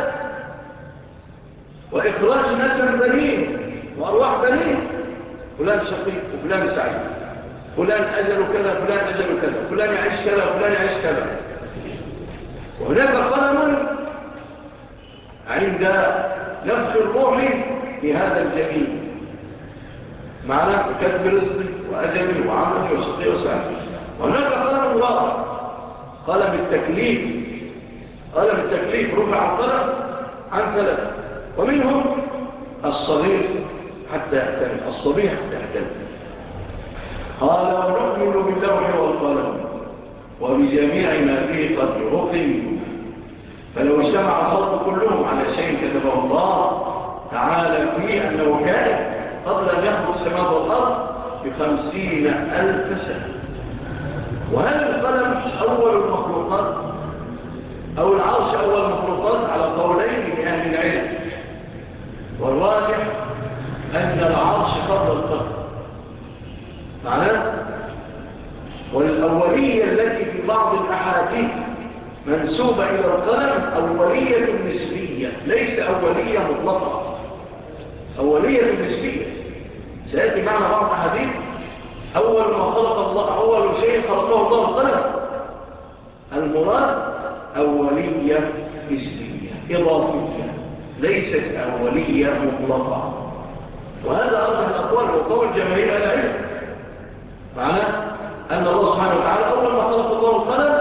وإخراج نسل بنين وأرواح بنين، فلان شقيق وفلان سعيد، فلان أجل كذا، فلان أجل كذا، فلان يعيش كذا، فلان يعيش كذا. وهناك قلم عند نفخ الروح في هذا الجميل، معنى كتب رزقي وأجلي وعملي وشقي وسعيد. وهناك قلم رابع، قلم التكليف. قلم التكليف رفع القلم عن ثلاثة، ومنهم الصغير حتى يحتمل، الصبي حتى يحتمل. قال ونؤمن باللوح والقلم وبجميع ما فيه قد رقم. فلو اجتمع الخلق كلهم على شيء كتبه الله تعالى فيه أنه كان قبل أن يخلق السماوات والأرض ب50,000 سنة. وهل القلم أول المخلوقات أو العرش أول المخلوقات؟ على قولين لأهل العلم، والراجح أن العرش قبل القلم. معناه والأولية التي في بعض الأحاديث منسوبة إلى القلم أولية نسبية، ليس أولية مطلقة، أولية نسبية. سيأتي معنا بعض الأحاديث أول ما خلق الله، أول شيء خلقه الله القلم. المراد أولية نسبية إضافية، ليست أولية مطلقة. وهذا أرجح الأقوال وقول جماهير العلم، معناه أن الله سبحانه وتعالى أول ما خلق الله القلم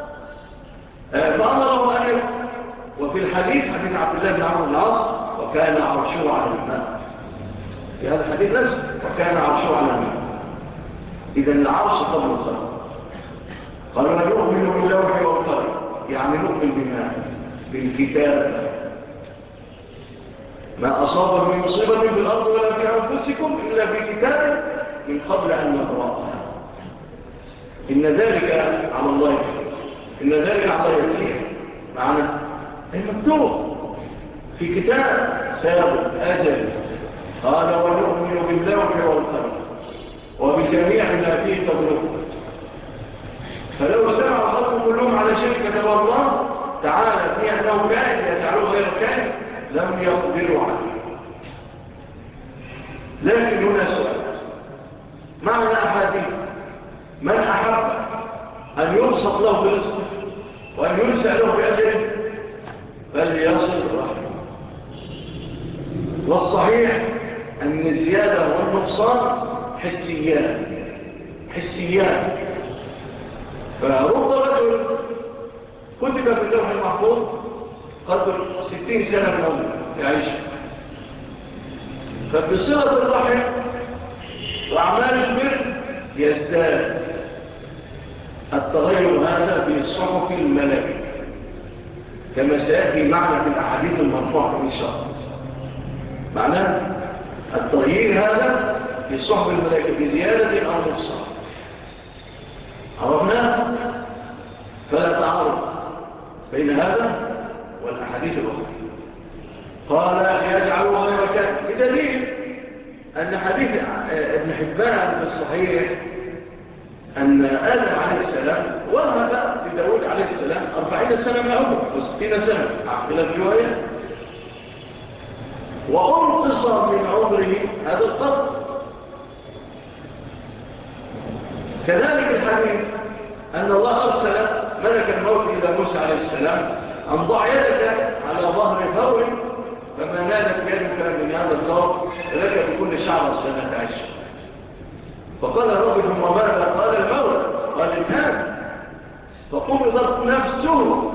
فأمره أن يكتب. وفي الحديث حديث عبد الله بن عمرو بن العاص وكان عرشه على الماء، في هذا الحديث نفسه وكان عرشه على الماء، إذا العرش قبل الخلق. قالوا نؤمن باللوح والقلم، يعني نؤمن بما بالكتاب، ما أصاب من مصيبة في الأرض ولا في أنفسكم إلا في كتاب من قبل أن نقرأها. إن ذلك على الله يسير، إن ذلك على الله يسير معنى المكتوب في كتاب سابق أزل. قال ونؤمن باللوح والقلم وبجميع ما فيه تضرب. فلو سمع الخلق كلهم على شيء كتب الله تعالى في أنه كائن يجعله غير كائن لم يقدروا عليه. لكن هنا سؤال، معنى أحاديث من أحب أن يبسط له برزقه وأن ينسى له بأجله فليصل رحمه. والصحيح أن الزيادة والنقصان حسيان. فرب رجل كتب في اللوح المحفوظ قدر 60 سنة من عمره يعيش، فبصلة الرحم وأعمال البر يزداد التغير هذا في صحف الملائكة كما سيأتي معنا في الأحاديث المرفوعة إن شاء الله. معناه التغيير هذا في صحف الملائكة بزيادة أو نقصان. عرفنا؟ فلا تعارض بين هذا والأحاديث الأخرى. قال يجعله غير كائن، بدليل أن حديث ابن حبان في الصحيح أن آدم عليه السلام وهب لداود عليه السلام 40 سنة من عمره و60 سنة إلى الرواية، وأنقص من عمره هذا القدر. كذلك الحديث أن الله أرسل ملك الموت إلى موسى عليه السلام أن ضع يدك على ظهر ثور فما نالت يدك من هذا الثور فلك بكل شعر سنة عشر. فقال رب ثم ماذا؟ قال الموت. قال الآن. فقبضت نفسه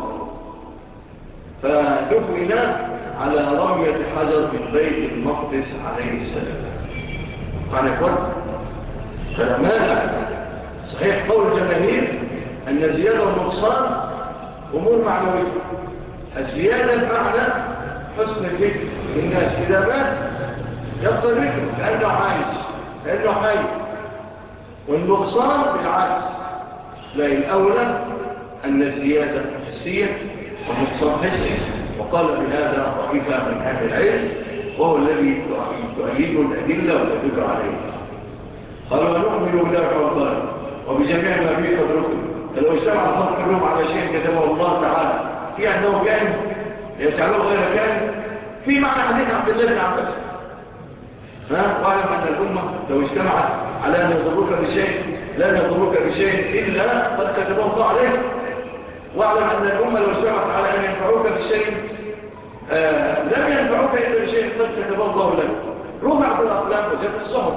فدفن على رمية حجر من بيت المقدس عليه السلام. معنى كويس؟ فلا مانع. صحيح قول الجماهير أن الزيادة والنقصان أمور معنوية. الزيادة معنى حسن الذكر للناس إذا مات يبقى ذكر لأنه عايش لأنه حي. والنقصان بالعكس، لا الأولى أن الزيادة حسية والنقصان حسي. وقال بهذا طائفة من أهل العلم وهو الذي تؤيد الأدلة وتدل عليه. قالوا ونؤمن بالله والقلم وبجميع ما فيه قدركم. فلو اجتمع الخلق كلهم على شيء كتبه الله تعالى في أنه كان يجعله غير كان، في معنى حديث عبد الله بن عباس واعلم أن الأمة لو اجتمعت على أن يضروك بشيء لا يضروك بشيء إلا قد كتبه الله عليه. واعلم أن الأمة لو اجتمعت على أن ينفعوك بشيء لم ينفعوك إلا بشيء قد كتبه الله لك. رفعت الأقلام وجدت الصحف.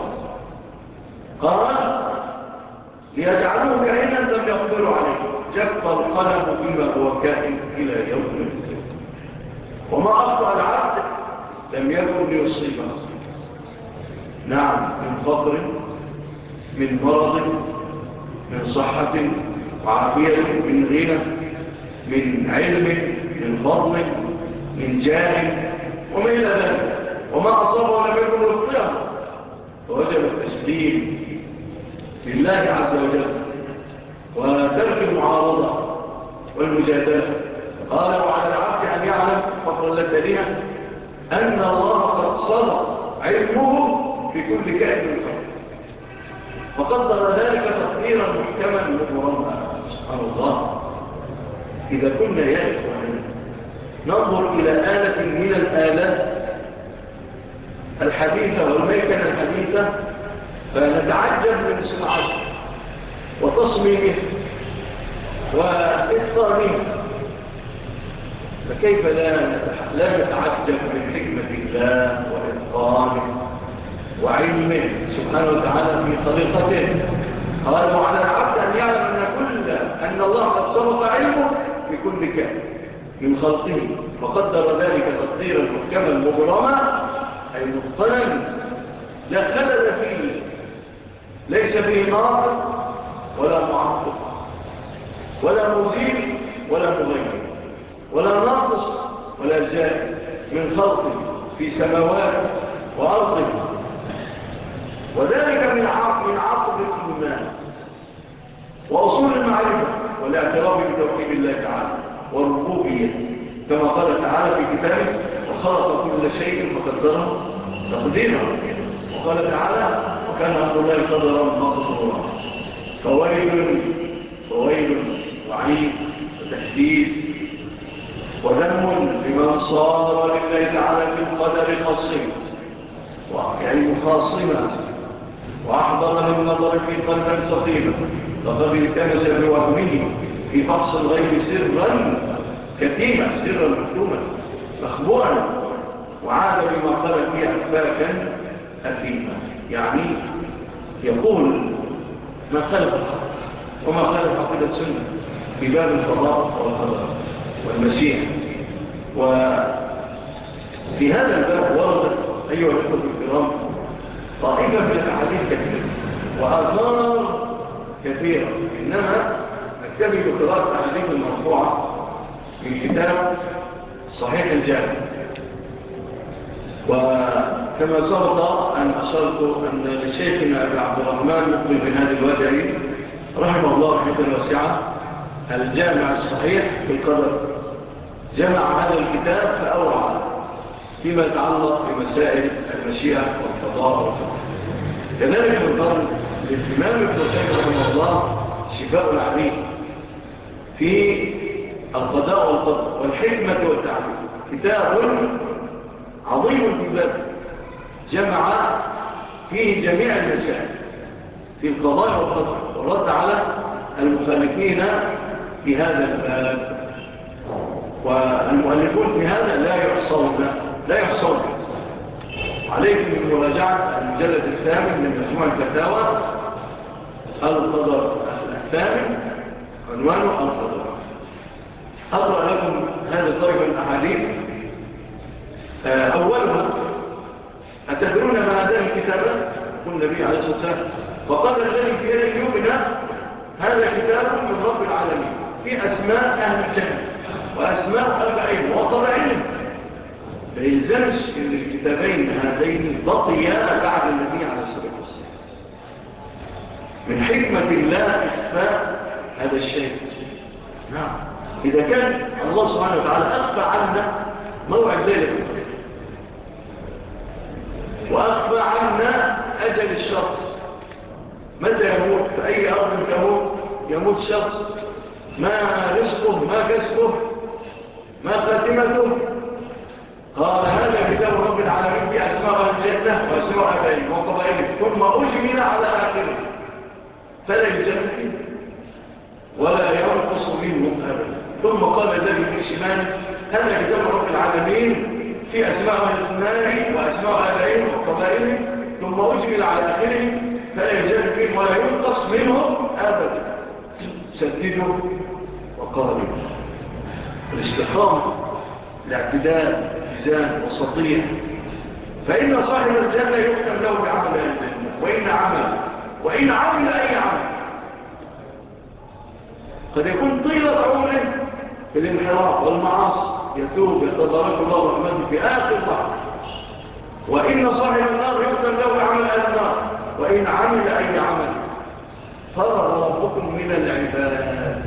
قال ليجعلوه كائنا لم يقدروا عليه، جف القلم بما هو كائن إلى يوم الدين. وما أخطأ العبد لم يكن ليصيبه. نعم، من فقر، من مرض، من صحة وعافية، من غنى، من علم، من فضل، من جاه وما إلى ذلك. وما أصابه لم يكن ليخطئه، فوجب التسليم لله عز وجل وترك المعارضة والمجادلة. قال وعلى العبد أن يعلم فقر للدليل أن الله قد صدق علمه في كل كائن من خلق، فقدر ذلك تقديرا محكما مبرما. سبحان الله. إذا كنا يجب أن ننظر إلى آلة من الآلات الحديثة والميكنة الحديثة فنتعجب من صناعته وتصميمه وإتقانه، فكيف لا نتعجب من حكمة الله وإتقانه وعلمه سبحانه وتعالى في طريقته. قال وعلى العبد أن يعلم أن الله قد سبق علمه بكل كائن من خلقه، فقدر ذلك تقديرا محكما مبرما أي متقنا لا خلل فيه، ليس فيه ناقض ولا معطل ولا مزيل ولا مغير ولا ناقص ولا زائد من خلقه في سماوات وأرضه، وذلك من عقب الإيمان وأصول المعرفة والاعتراف بتوحيد الله تعالى والربوبية، كما قال تعالى في كتابه وخلق كل شيء فقدره تقديرا، وقال تعالى وكان أمر الله قدرا مقدورا. فويل وعيد وتهديد وذم لمن صار لله تعالى في القدر خاصين يعني مخاصمة وأحضر للنظر في قلبا سقيما، لقد التمس بوهمه في فحص الغيب سرا كتيما، سرا مكتوما مخبوعا، وعاد بما قال فيه أفاكا أثيما، يعني يقول ما خلف الحق وما خلف عقيدة السنة في باب القضاء والقدر والمسيح. وفي هذا الباب وردت أيها الأخوة الكرام طائفة من الأحاديث كثيرة وآثار كثيرة، إنما نكتفي بقراءة الأحاديث المرفوعة من كتاب صحيح الجامع. وكما سبق أن أشرت أن لشيخنا أبي عبد الرحمن مقبل بن هادي الوادعي رحمه الله رحمة واسعة الجامع الصحيح في القدر، جمع هذا الكتاب فأورع فيما يتعلق بمسائل المشيئة والقضاء والقدر. كذلك من ضمن الإمام ابن القيم رحمه الله شفاء العليم في القضاء والقدر والحكمة والتعليم، كتاب عظيم في باب جمع فيه جميع المسائل في القضاء والقدر والرد على المخالفين في هذا الباب، والمؤلفون في هذا لا يحصون عليكم من مراجعة المجلد الثامن من مجموع الفتاوى القدر الثامن عنوانه القدر. أقرأ لكم هذا الطريق من الأحاديث. أولها أتدرون ما هذه الكتابة؟ يقول النبي عليه الصلاة والسلام وقال الذي في يد اليمنى هذا كتاب من رب العالمين في أسماء أهل الجنة وأسماء أربعين وطبعين، فإلزمش إن الكتابين هذين بقيا بعد النبي عليه الصلاة والسلام. من حكمة الله إخفاء هذا الشيء. نعم، إذا كان الله سبحانه وتعالى أخفى عنا موعد ذلك وأخفى عنا أجل الشخص متى يموت في أي أرض يموت شخص، ما رزقه ما كسبه ما خاتمته، قال هذا كتاب رب العالمين في أسماء الجنة وأسماء أبائهم وقبائلهم ثم أجمل على آخره فلا يزكي ولا ينقص منهم أبدا، ثم قال ذلك في شمال هذا كتاب رب العالمين في أسماء الاثنان وأسماء أبائهم وقبائلهم ثم أجمل على آخره فلا يزكي ولا ينقص منهم أبدا. سددوا وقاربوا الاستقامة، الاعتدال، الاتزان والسطية، فإن صاحب الجنة يختم له بعمل الجنة وإن عمل أي عمل قد يكون طيلة عمره في الانحراف والمعاصي يتوب يتضرك الله رحمته في آخر لحظة، وإن صاحب النار يختم له بعمل النار وإن عمل أي عمل فرغ ربكم من العباد.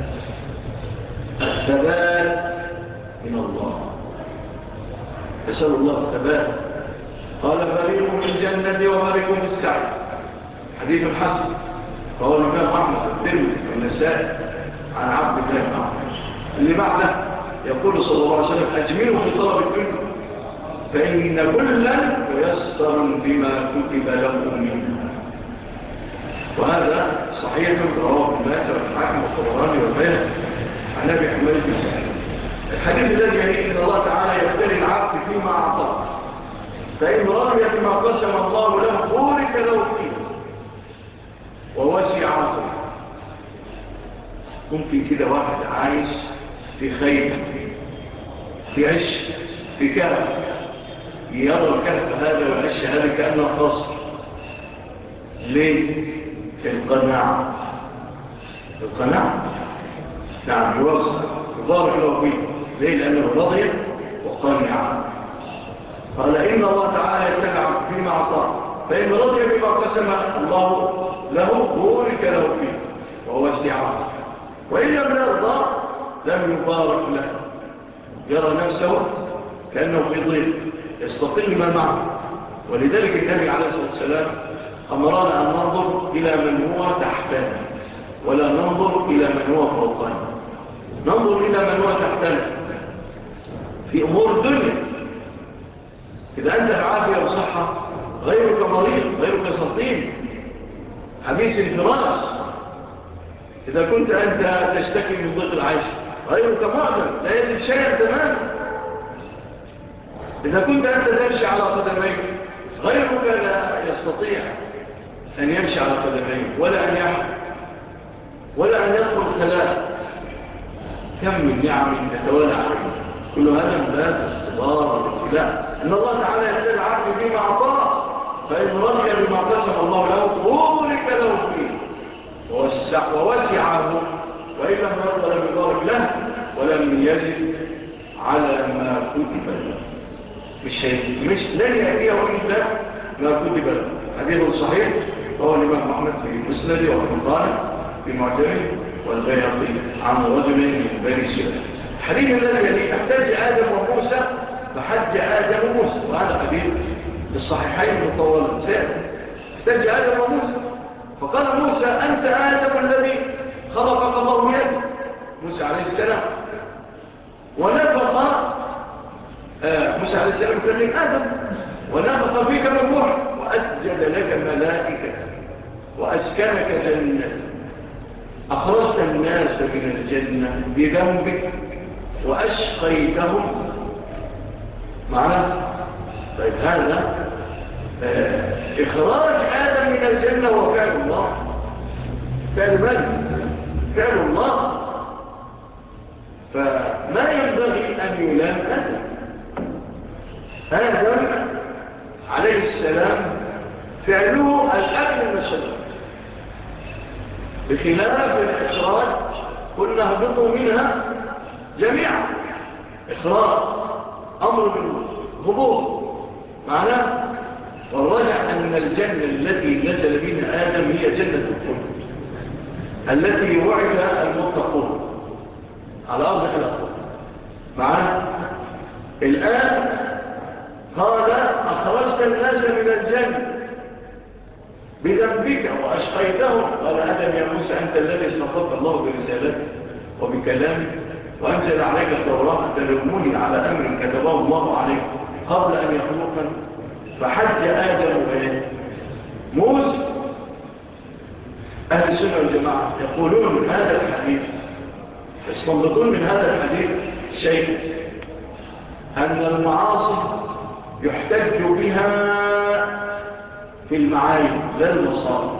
الثبات من الله، يسأل الله الثبات. قال فريق في الجنة وفريق في السعي، حديث الحسن فهو الإمام أحمد الترمذي والنسائي عن عبد الله بن عمرو. اللي بعده يقول صلى الله عليه وسلم أجملوا في طلب الدنيا فإن كلا ييسر بما كتب له منها. وهذا صحيح رواه ابن ماجه والحاكم والطبراني والبيهقي عن ابي حميد السعدي. الحديث الذي يعني ان الله تعالى يبتلي العبد فيما اعطاه فإن رضي بما قسم الله له بورك له فيه ووسع عطيه. ممكن كده واحد عايش في خير، في عش، في كهف، يرى الكهف هذا والعش هذا كأنه قصر. ليه؟ القناعة. القناعة نعم يوصل يبارك له فيه. ليه؟ لأنه رضي وقنع. قال إن الله تعالى يتبع فيما أعطاه، فإن رضي بما قسم الله له بورك له فيه ووسعه، وإن لم يرضى لم يبارك له، يرى نفسه كأنه في ضيق يستطيل ما معه. ولذلك النبي عليه الصلاة والسلام أمرنا أن ننظر إلى من هو تحتنا ولا ننظر إلى من هو فوقنا. ننظر إلى من هو تحتنا في أمور الدنيا. إذا أنت العافية وصحة، غيرك مريض، غيرك سطيم حبيس الفراش. إذا كنت أنت تشتكي من ضيق العيش، غيرك معدم لا يجد شيئا تماما. إذا كنت أنت تمشي على قدميك، غيرك لا يستطيع أن يمشي على قدميك ولا أن يحب ولا أن يدخل خلاء. كم من نعم تتوالى عليه، كل هذا من باب الاختبار والابتلاء. إن الله تعالى يبتلى العبد بما أعطاه، فإن رضي بما قسم الله له بورك له فيه ووسعه، وإن لم يرضى لم يبارك له ولم يزد على ما كتب له. مش لن يأتيه إلا ما كتب له. حديث صحيح هو الإمام محمد في مسند وابن طالب في معجمه والبيهقي عن رجل من بني سليم. الحديث الذي يليه احتاج آدم وموسى فحج آدم وموسى، وهذا حديث الصحيحين مطولا سيئا. احتاج آدم وموسى فقال موسى أنت آدم الذي خلقك الله بيده، موسى عليه السلام، ونفخ موسى عليه السلام كلم آدم ونفخ فيك من روح وأسجد لك ملائكة وأسكنك جنة. أخرجت الناس من الجنة بذنبك وأشقيتهم معنا. طيب هذا إخراج آدم من الجنة هو فعل الله. فعل من؟ فعل الله. فما ينبغي أن يلام آدم عليه السلام فعله الأكل من الشجرة، بخلاف الإخراج كنا هبطوا منها جميعا. إخراج أمر بالهبوط معناه. والرجع أن الجنة التي نزل بها آدم هي جنة الخلد التي وعد المتقون على أرض الأرض معنا. الآن قال أخرجت الناس من الجنة بذنبك وأشقيتهم. قال آدم يا موسى أنت الذي استطلت الله برسالته وبكلامه وأنزل عليك التوراة تلومني على أمر كتبه الله عليك قبل أن يخلقنا. فحج آدم موسى. أهل السنة والجماعة يقولون هذا الحديث، يستنبطون من هذا الحديث شيء، أن المعاصي يحتج بها في المعايب لا المصائب.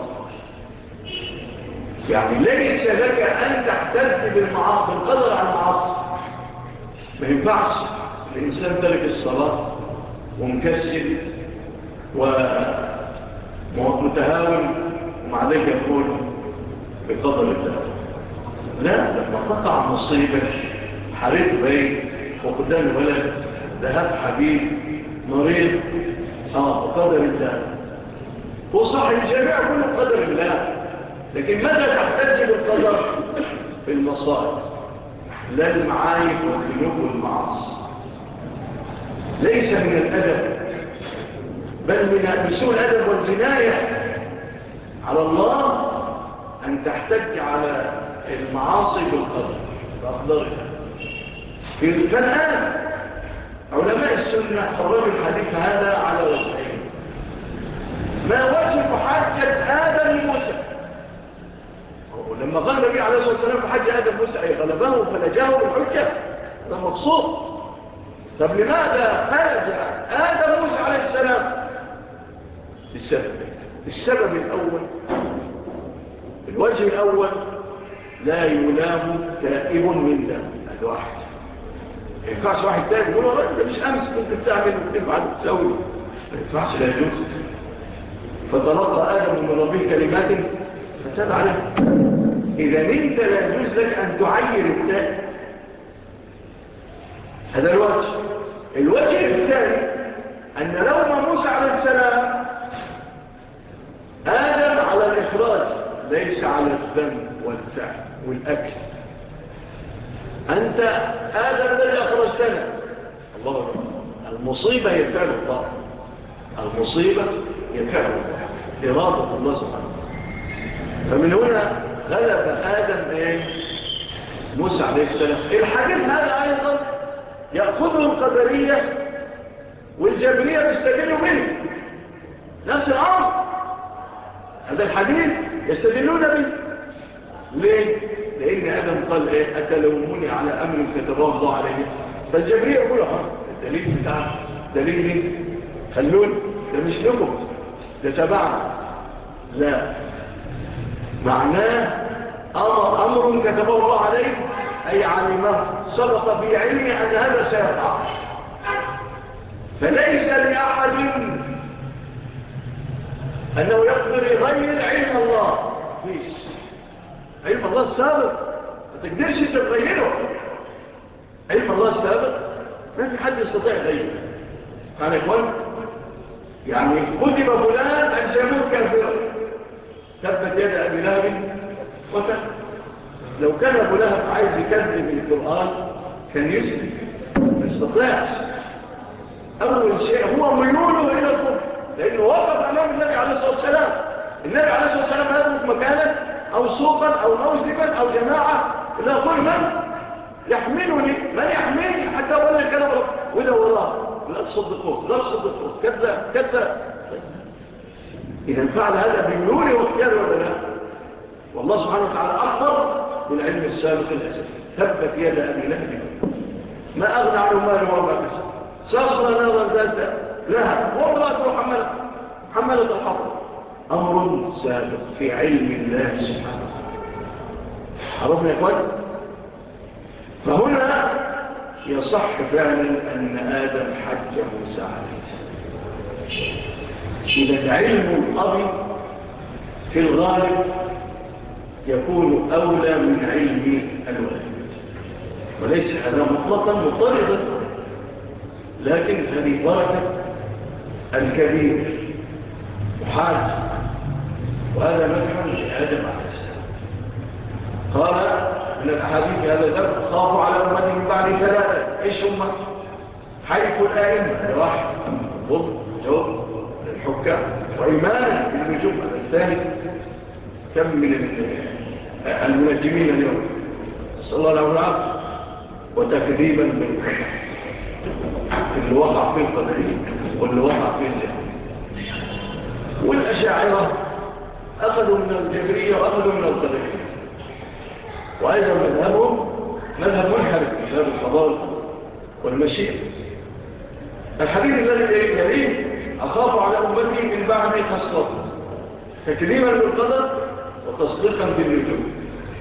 يعني ليس لك أن تحتج بالمعاصي بالقدر عن المعاصي. ما ينفعش الإنسان ترك الصلاة ومكسل ومتهاون ومع ذلك يقول بقدر الله. لا، لما قطع مصيبة، حريق بيت، فقدان ولد، ذهب حبيب، مريض، بقدر الله. هو صاحب الجميع كله بقدر الله. لكن ماذا تحتاج بالقدر؟ في المصائب لا المعايب والذنوب والمعاصي. ليس من الأدب بل من سوء الأدب والجناية على الله أن تحتج على المعاصي بالقدر بأقدارها. فالآن علماء السنة خرجوا الحديث هذا على وجهين. ما وجه حجة آدم لموسى؟ لما قال النبي عليه الصلاة والسلام حج آدم موسى أي غلبه فلجاه بالحجة، هذا مقصود. طب لماذا فاجأ آدم موسى عليه السلام؟ السبب الأول، الوجه الأول لا يلام تائب من ذنب. الواحد ما ينفعش واحد تائب يقول والله انت مش امس كنت بتعمل وتفعل وتسوي، ما ينفعش، لا يجوز. فتلقى آدم من ربه كلمات فتاب عليه. إذا انت لا يجوز لك أن تعير التائب. هذا الوجه الثاني أن لوم موسى عليه السلام آدم على الإخراج ليس على الذنب والفعل والأكل. أنت آدم الذي أخرجتنا، الله أكبر. المصيبة يفعل الله، المصيبة يفعل الله، إرادة الله سبحانه. فمن هنا غلب آدم موسى عليه السلام. الحديث هذا أيضا يأخذه القدرية والجبرية يستدلوا منه نفس الأمر. هذا الحديث يستدلون به. ليه؟ لأن آدم قال أتلوموني على أمر كتبه الله عليه. فالجبرية يقول الدليل بتاعه دليل ليه؟ خلون ده مش لكم، ده تبعنا. لا، معناه أمر كتبه الله عليه، أي علمه سبق في علمه أن هذا سيقع. فليس لأحد أنه يقدر يغير علم الله. فيش علم الله السابق ما تقدرش تغيره. علم الله السابق ما في حد يستطيع يغيره. يعني إخوان، يعني كتب فلان أن سيموت كافرا، تبت يد أبي لهب وتب. لو كان أبو لهب عايز يكذب القرآن كان يسلم، ما يستطيعش. أول شيء هو ميوله إلى الكفر، لأنه وقف أمام النبي عليه الصلاة والسلام. النبي عليه الصلاة والسلام يترك مكانا أو سوقا أو موسما أو جماعة إلا قل من يحملني، من يحملني حتى ولا الكلام وده والله لا تصدقوه، لا تصدقوه، كذا. إذا فعل هذا بميوله واختياره ولا لا؟ والله سبحانه وتعالى أخبر بالعلم السابق الأساسي. ثبت يد أبي لهب ما أغنى عنه ماله وما كسب، سيصلى نارا ذات لهب وامرأته حملة الحطب. أمر سابق في علم الله سبحانه وتعالى. عرفنا يا إخوان؟ فهنا يصح فعلا أن آدم حج موسى عليه السلام. إذا علم الأب في الغالب يكون أولى من علم الوالد، وليس هذا مطلقا مضطردا، لكن هذه بركة الكبير محاج. وهذا مدحا لآدم عليه السلام. قال من الأحاديث هذا ذلك خافوا على أمتي من بعد ثلاثة. إيش هم؟ حيث الآئمة واحد، ضد جوب الحكام، وإيمانا بالنجوم. الثالث كم من المنجمين اليوم صلى الله عليه وسلم، وتكذيبا بالقدر، اللي وقع في القدرين واللي وقع في الجهل. والأشاعرة أخذوا من الجبرية وأخذوا من القدرين. وأيضا مذهبهم مذهب منحرف، مذهب القضاء والمشيئة. الحديث الذي يليه أخاف على أمتي من بعد خصلة، تكذيبا بالقدر وتصديقا بالنجوم.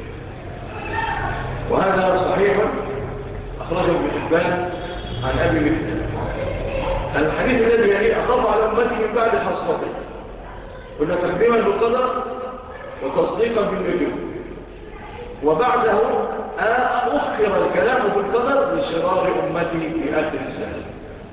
وهذا صحيح أخرجه ابن حبان عن أبي مثل. الحديث الذي يليه أخاف على أمتي من بعد خصلة، قلنا تكذيبا بالقدر وتصديقا بالنجوم. وبعده أخر الكلام بالقدر لشرار أمتي في آخر الزمان.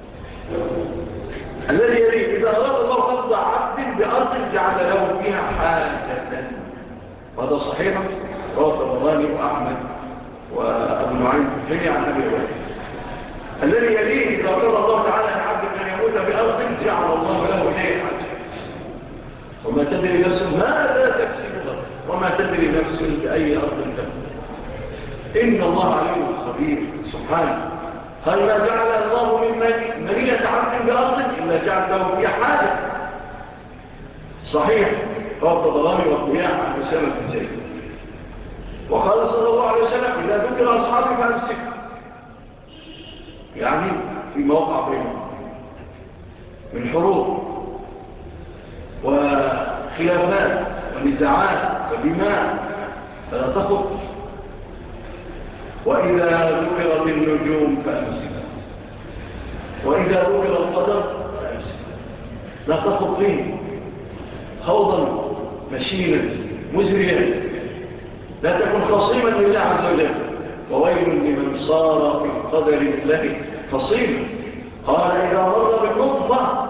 الذي يليه إذا أراد الله قبض عبد بأرض جعل له فيها حاجة، وهذا صحيح رواه الطبراني وأحمد وأبو نعيم جميعا عن أبي هريرة. الذي يليه إذا أراد الله تعالى لعبد أن يموت بأرض جعل الله له إليه حاجة. وما تدري نفس ماذا تكسب غدا، وما تدري نفس بأي أرض تموت. إن الله عليم خبير سبحانه. قال ما جعل الله من منية عبد بأرض إلا جعل له فيها حاجة. صحيح رواه الطبراني والضياء عن أسامة بن زيد. وقال صلى الله عليه وسلم إذا ذكر أصحابي فأمسك، يعني فيما وقع بينهم من حروب وخلافات ونزاعات ودماء فلا تخط. وإذا ذكرت النجوم فأمسك، وإذا ذكر القدر فأمسك، لا تخط فيه خوضا مشينا مزريا، لا تكن خصيما لله عز وجل. وويل لمن صار في قدر الله خصيما. قال إذا مر بالنطفة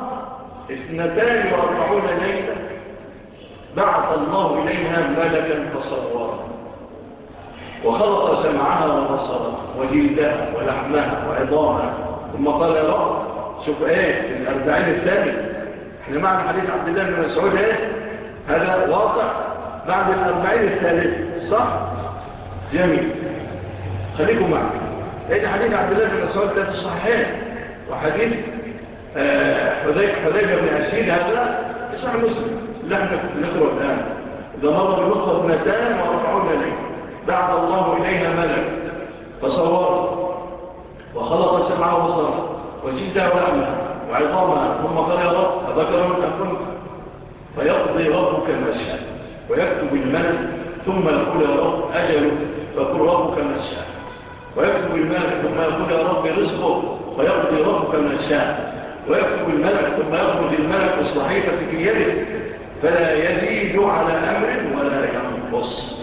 42 ليلة بعث الله إليها ملكا فصورها وخلق سمعها وبصرها وجلدها ولحمها وعظامها، ثم قال يا رب شوف ايه في 40 الثاني. احنا معنى حديث عبد الله بن مسعود ايه هذا واقع بعد 40 الثالث صح؟ جميل، خليكم معنا. لأن حديث عبد الله بن مسعود ده الصحيحين، وحديث حذيفة بن أسيد هذا صحيح مسلم اللي احنا نقرأ الآن. إذا مر بالنطفة 42 ليلة بعث الله إليها ملك فصورها وخلق سمعها وبصرها وجلدها ولحمها وعظامها، ثم قال يا رب أذكر أم أنثى؟ فيقضي ربك ما شاء ويكتب الملك، ثم يقول يا رب أجله فيقول ربك ما شاء ويكتب الملك، ثم يقول يا رب رزقه فيقضي ربك ما شاء ويكتب الملك، ثم يخرج الملك الصحيفة في يده فلا يزيد على أمر ولا ينقص.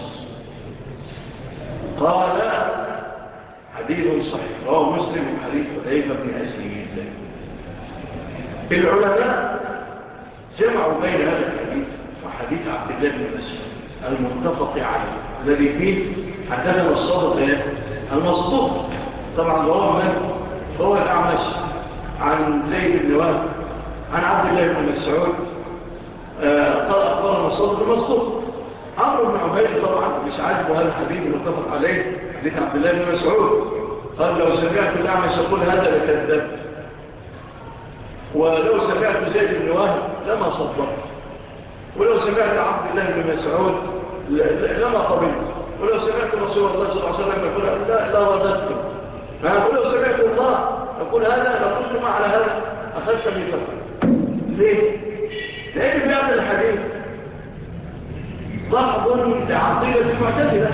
قال حديث صحيح رواه مسلم من حديث حذيفة بن أسيد. العلماء جمعوا بين هذا الحديث وحديث عبد الله بن مسعود المتفق عليه الذي فيه حدثنا الصادق المصدوق. طبعا رواه من؟ رواه الأعمش عن زيد بن وهب عن عبد الله بن مسعود قال أخبرنا الصادق المصدوق. عمرو بن عبيد طبعا مش عاجبه هذا الحديث المتفق عليه حديث عبد الله بن مسعود، قال لو سمعت الأعمش يقول هذا لكذب، ولو سمعت زيد بن وهب لما صدقت، ولو سمعت عبد الله بن مسعود لما قبلت، ولو سمعت رسول الله صلى الله عليه وسلم يقول لا رددت، ولو سمعت الله يقول هذا لقلت ما على هذا أخذت بفكر. ليه؟ لأن في هذا الحديث ضحض لعقيدة المعتزلة.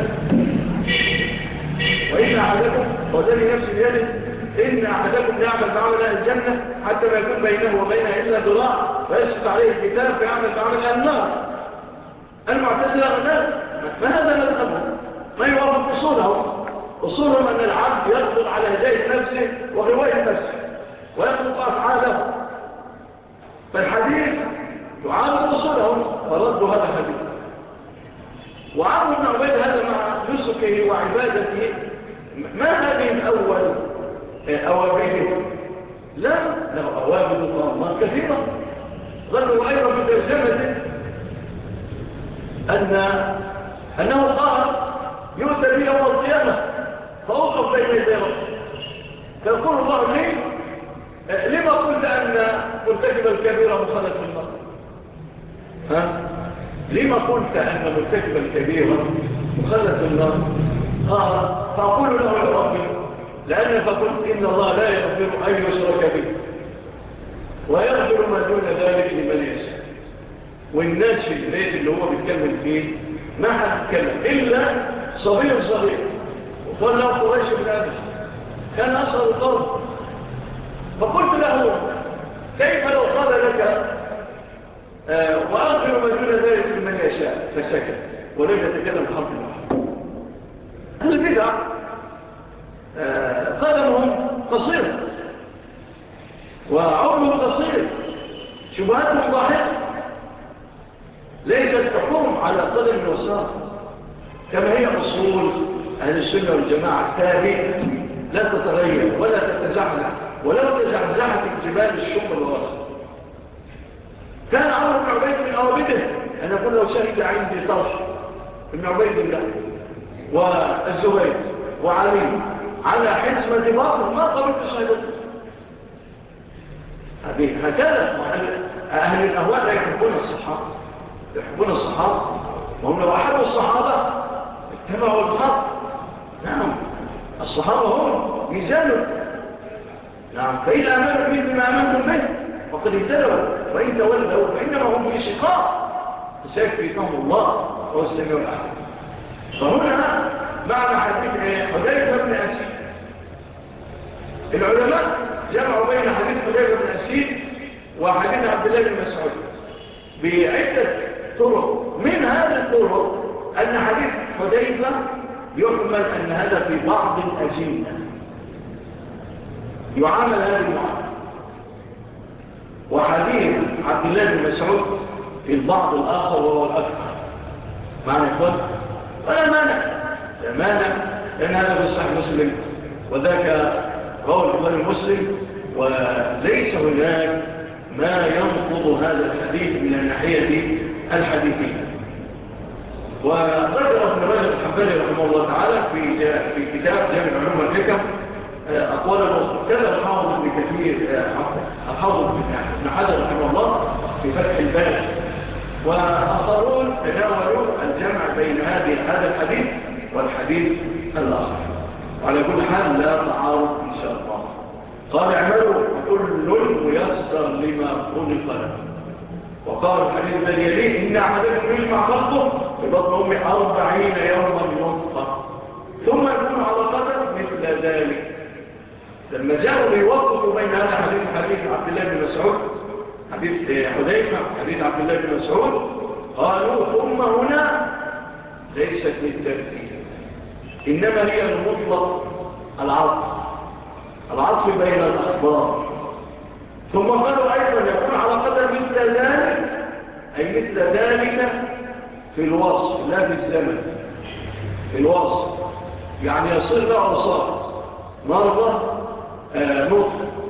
وإن أحدكم وذلك نفس بيده إن أحدكم يعمل بعمل أهل الجنة حتى ما يكون بينه وبينها إلا ذراع فيسقط عليه الكتاب فيعمل بعمل أهل النار. المعتزلة النار ما هذا مذهبهم، ما يوافق أصولهم أن العبد يقدر على هداية نفسه وغواية نفسه ويخلق أفعاله. فالحديث يعارض أصولهم فردوا هذا الحديث. وعمرو بن عبيد هذا مع نسكه وعبادته ما هذه الأول أوابده؟ لا له أوابد طامات كثيرة. ظلوا أيضا بترجمته أنه قال يؤتى بي يوم القيامة فأوقف بين يدي ربي فيقول الله لي لما قلت أن مرتكب الكبيرة مخلد في النار؟ لما قلت أن مرتكب الكبيرة مخلد في النار؟ قال فأقول له يا ربي لأني فقلت إن الله لا يغفر أن يشرك به ويغفر ما دون ذلك لمن يشاء. والناس في البيت اللي هو بيتكلم فيه ما حد يتكلم إلا صغير صغير. وقال له قريش بن أبس كان أصغر القوم، فقلت له كيف لو قال لك وأغفر ما دون ذلك لمن يشاء؟ فسكت ولم يتكلم حرف واحد. البدع قدمهم قصير وعمرهم قصير، شبهاتهم ضاحكة ليست تقوم على قدم وساق كما هي أصول أهل السنة والجماعة الثابتة لا تتغير ولا تتزعزع، ولو تزعزعت الجبال الشم الواسط. كان عمرو بن عبيد من أوابده أن يقول لو شهد عندي طرش ابن عبيد الله والزبير وعلي على حزمة باطل ما قبلت شهادته. هكذا أهل الأهواء لا يحبون الصحابة، يحبون الصحابة، وهم لو أحبوا الصحابة اتبعوا الحق. نعم الصحابة هم ميزانه. نعم. فإذا آمنوا به بما آمنتم به فقد اهتدوا، وإن تولوا فإنما هم في شقاق فسيكفيكهم الله وهو السميع العليم. فهنا معنى حديث حذيفة بن أسيد، العلماء جمعوا بين حديث حذيفة بن أسيد وحديث عبد الله بن مسعود بعدة طرق. من هذه الطرق أن حديث حذيفة يحمل أن هذا في بعض الأجنة يعامل هذه المعاملة، وحديث عبد الله بن مسعود في البعض الآخر وهو الأكثر. معنى يقول ولا مانع لأن هذا في صحيح مسلم وذاك رواه البخاري ومسلم، وليس هناك ما ينقض هذا الحديث من الناحية الحديثية. وذكر ابن رجب الحنبلي رحمه الله تعالى في كتاب جامع العلوم والحكم أقوال الرسول، كذا الحافظ ابن كثير الحافظ ابن حجر رحمه الله في فتح الباري، وآخرون تناولوا الجمع بين هذا الحديث والحديث الآخر. وعلى كل حال لا تعارض إن شاء الله. قال اعملوا كل ميسر لما خلق له. وقال الحديث الذي يليه إن أحدكم يجمع خلقه في بطن أمه 40 يوما نطفة ثم يكون علقة مثل ذلك. لما جاءوا ليوقفوا بين هذا حديث عبد الله بن مسعود، حديث حذيفة، حديث عبد الله بن مسعود، قالوا ثم هنا ليست للترتيب، إنما هي المطلق العطف بين الأخبار. ثم قالوا أيضا يكون على قدر مثل ذلك، أي مثل ذلك في الوصف لا في الزمن. في الوصف يعني يصير له أوصاف، مرضى نطف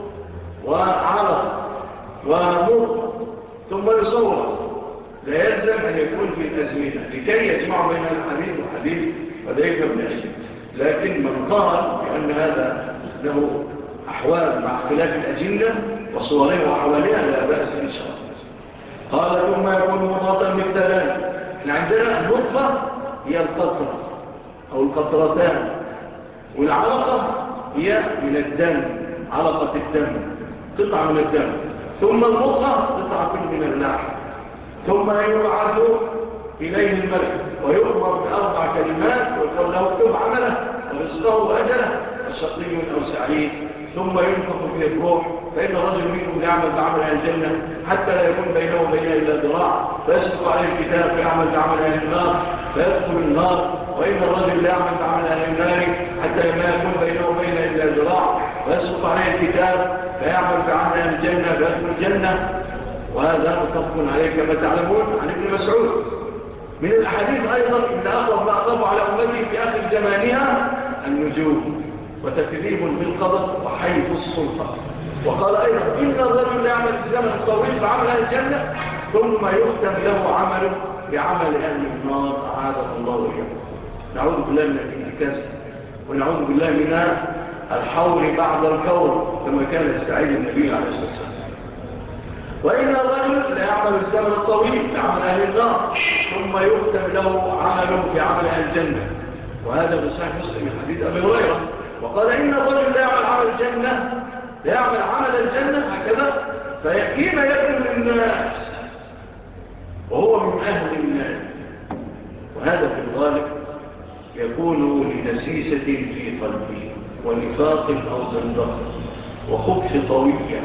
وعلق ومر ثم يصور، لا يلزم أن يكون في الأزمنة لكي يجمع بين الحديث وحديث حذيفة بن أسيد. لكن من قال بأن هذا له أحوال مع اختلاف الأجنة وصورها وأحوالها لا بأس إن شاء الله. قال ثم يكون مضغة مثل ذلك. عندنا النطفة هي القطرة أو القطرتان، والعلقة هي من الدم، علقة الدم قطعة من الدم، ثم المضغة قطعة من اللحم، ثم يبعث إليه الملك ويؤمر ب4 كلمات ويقول له اكتب عمله ورزقه وأجله الشقي أو سعيد، ثم ينفخ فيه الروح، فإن الرجل منكم يعمل بعمل أهل الجنة حتى لا يكون بينه وبينه إلا ذراع، فيسبق عليه الكتاب فيعمل بعمل أهل النار فيدخل النار، وإن الرجل لا يعمل بعمل أهل النار حتى ما يكون بينه وبينه إلا ذراع، فيسبق عليه الكتاب فيعمل بعمل أهل الجنة فيدخل الجنة. وهذا متفق عليه كما تعلمون عن ابن مسعود. من الأحاديث أيضا إن أقرب ما أخاف على أمتي في آخر زمانها النجوم وتكذيب بالقدر وحيث السلطة. وقال أيضا إن الرجل يعمل الزمن الطويل بعمل أهل الجنة ثم يختم له عمله بعمل أهل النار أعاذنا الله وإياكم. نعوذ بالله من الانتكاس ونعوذ بالله من الحور بعد الكور كما كان يستعيذ النبي عليه الصلاة والسلام. وإن الرجل لا يعمل الزمن الطويل بعمل أهل النار ثم يختم له عمله بعمل أهل الجنة، وهذا بصحيح مسلم من حديث أبي هريرة. وقال إن الرجل لا يعمل عمل الجنة، لا يعمل عمل الجنة هكذا فيحين يكون الناس وهو من أهل النار، وهذا في الغالب يكون لدسيسة في قلبه ونفاق أو زندقة وخبث طوية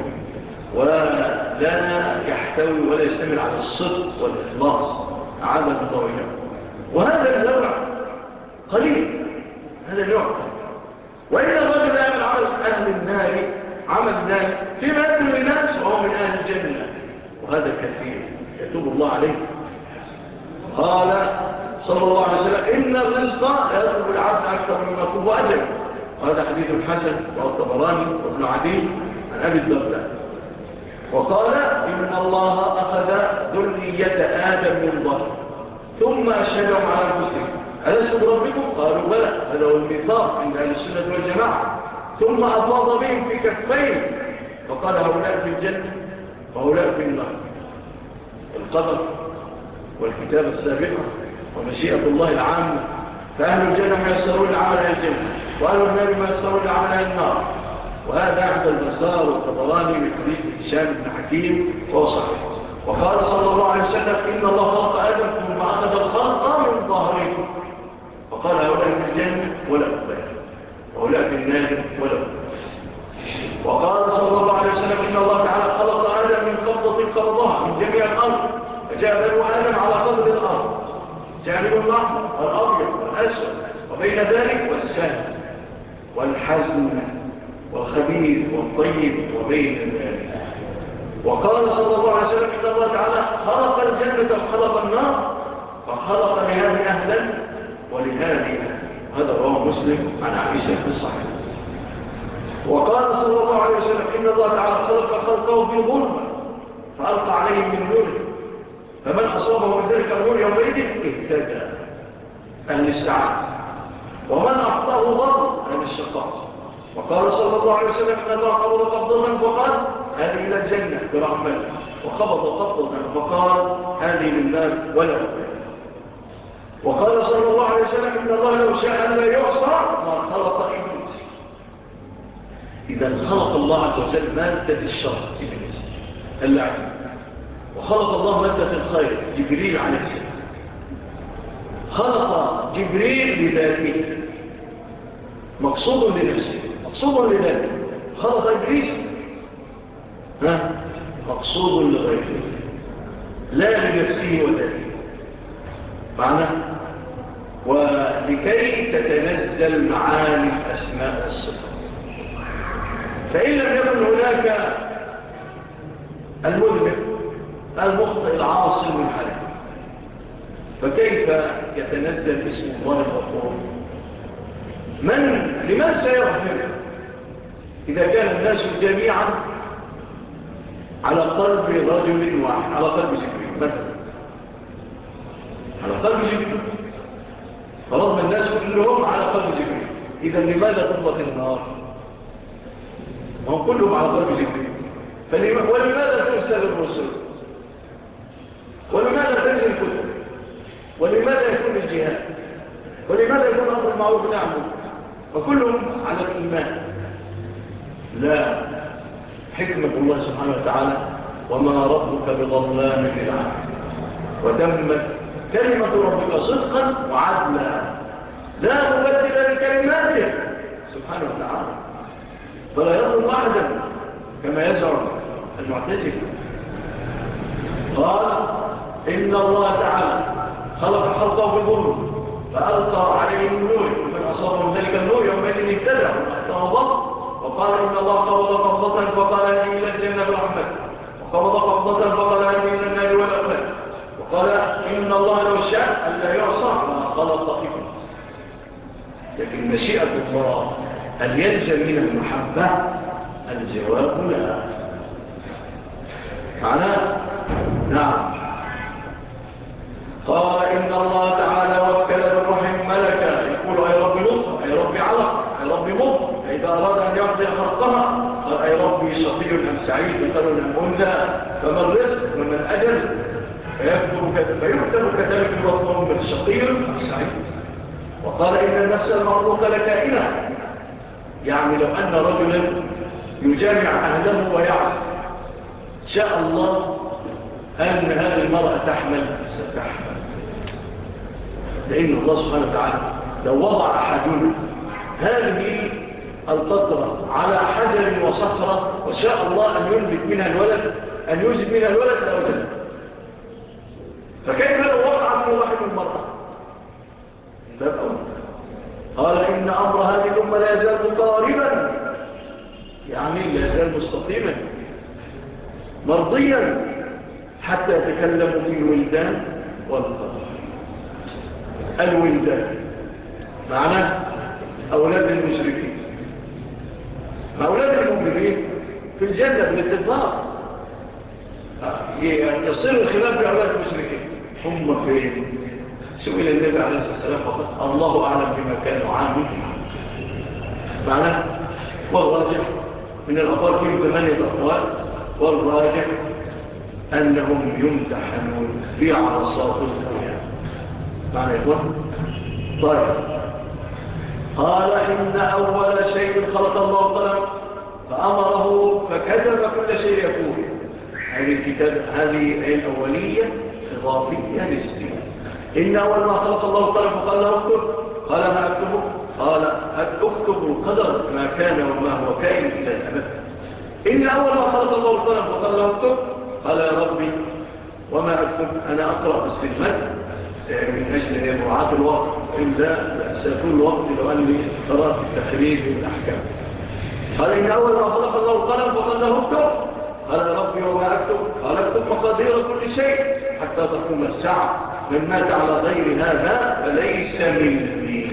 ولا يحتوي ولا يستمر على الصدق والإخلاص أعاذنا الله وإياكم. وهذا النوع قليل، هذا النوع قليل. وإن الرجل يعمل عمل أهل النار عمل النار فيما يدل الناس وهو من أهل الجنة، وهذا كثير يتوب الله عليه. قال صلى الله عليه وسلم إن الرزق لا يطلب العبد أكثر مما يطلب أجل، وهذا حديث حسن والطبراني وابن عدي عن أبي الدرداء. وقال إن الله أخذ ذرية آدم من ظهر ثم أشهدهم على أنفسهم ألست بربكم؟ قالوا بلى، هذا هو الميثاق عند أهل السنة والجماعة. ثم أفاض بهم في كفين فقال هؤلاء في الجنة وهؤلاء في النار. القدر والكتابة السابقة ومشيئة الله العامة، فأهل الجنة ما يسرون لعمل أهل الجنة وأهل النار ما يسرون لعمل أهل النار. وهذا عند البزار والطبراني من حديث هشام بن حكيم وهو صحيح. وقال صلى الله عليه وسلم إن الله خلق آدم ثم أخذ الخلق من ظهره فقال هؤلاء في الجنة ولا أبدا وهؤلاء في النار ولا أبدا. وقال صلى الله عليه وسلم إن الله تعالى خلق آدم من قبضة قبضها من جميع الأرض فجاء بنو آدم على قدر الأرض جانب الأحمر والأبيض والأسود وبين ذلك والسهل والحزن والخبيث والطيب وبين ذلك. وقال صلى الله عليه وسلم إن الله تعالى خلق الجنة وخلق النار فخلق لهذه أهلا ولهذه أهلا. هذا رواه مسلم عن عائشة في الصحيح. وقال صلى الله عليه وسلم إن الله تعالى خلق خلقه في ظلمة فألقى عليهم من نوره فمن أصابه من ذلك النور يومئذ اهتدى أهل السعادة ومن أخطأه ضل أهل الشقاء. وقال صلى الله عليه وسلم إن الله قبض قبضة فقال هذه إلى الجنة برحمته وقبض قبضة فقال هذه للنار ولا أبدا. وقال صلى الله عليه وسلم إن الله لو شاء أن لا يعصى ما خلق إبليس. إذا خلق الله عز وجل مادة الشر إبليس اللعين وخلق الله مادة الخير جبريل عليه السلام. خلق جبريل لذاته مقصود لنفسه مقصود لذاته خلق إبليس مقصود لغيره لا لنفسه وذاته معنى ولكي تتنزل معاني أسماء الصفات. فإن لم يكن هناك المذنب المخطئ العاصي من حاله فكيف يتنزل اسم الله الغفور؟ لمن سيغفر إذا كان الناس جميعا على قلب رجل واحد على قلب جبريل مثلا على قلب جبريل فرضنا الناس كلهم على قلب جبريل إذا لماذا تطلق النار؟ هم كلهم على قلب جبريل ولماذا ترسل الرسل؟ ولماذا تنزل الكتب؟ ولماذا يكون الجهاد؟ ولماذا يكون أمر المعروف نعمل؟ وكلهم على الإيمان. لا حكمة الله سبحانه وتعالى وما ربك بظلام للعبيد وتمت كلمة ربك صدقا وعدلا لا مبدل لكلماته سبحانه وتعالى فلا يظلم أحدا كما يزعم المعتزلة. قال إن الله تعالى خلق خلقه بالظلم فألقى عليه النور ومن أصابه من ذلك النور يومئذ اهتدى وضل. وقال إن الله قبض قبضة فقال هذه إلى الجنة برحمته وقبض قبضة فقال هذه إلى النار والأولاد. وقال إن الله لو شاء أن لا يعصى ما خلق إبليس. لكن مشيئة الله أن يلزم من المحبة الجواب لا معناه نعم. قال إن الله تعالى وكل بالرحم ملكا يقول أي رب نطفة أي رب علق أي رب مضغة فإذا أراد أن يقضي خلقها قال أي ربي شقي أم سعيد ذكر أم أنثى فما الرزق وما الأجل فيكتب كذلك الوطن بالشقي أم سعيد. وقال إن النفس المخلوقة لكائنة يعني لو أن رجلا يجامع أهله ويعصي شاء الله أن هذه المرأة تحمل ستحمل لأن الله سبحانه وتعالى لو وضع أحدنا هذه القطرة على حجر وصخرة وشاء الله أن ينبت منها الولد أن يوجد منها الولد لأوجد فكيف لو وقع في رحم المرأة باب أول. قال إن أمر هذه الأمة لا يزال مقاربا يعني لا يزال مستقيما مرضيا حتى يتكلموا في الولدان والقدر. الولدان معناه أولاد المشركين مع أولاد المؤمنين في الجنة بالاتفاق يصير الخلاف في أولاد المشركين هم فين؟ سئل النبي عليه الصلاة والسلام فقط الله أعلم بما كانوا عاملين معناه والراجح من الأقوال فيهم 8 أقوال والراجح أنهم يمتحنون في عرصات القيامة معنى يا إخوان. طيب قال إن أول شيء خلق الله القلم فأمره فكتب كل شيء يقول. هذه الكتاب هذه الأولية إضافية نسبية. إن أول ما خلق الله القلم فقال له اكتب، قال ما أكتبه؟ قال اكتب القدر ما كان وما هو كائن إلى الأبد. إن أول ما خلق الله القلم فقال له اكتب، قال يا ربي وما أكتب؟ أنا أقرأ بالسلمات من أجل مراعاة الوقت، إلا سيكون الوقت لو أني قرأت التخريج والأحكام. قال إن أول ما خلق الله القلم فقال له اكتب، قال يا ربي وما أكتب؟ قال اكتب مقادير كل شيء حتى تقوم الساعة، من مات على غير هذا فليس مني.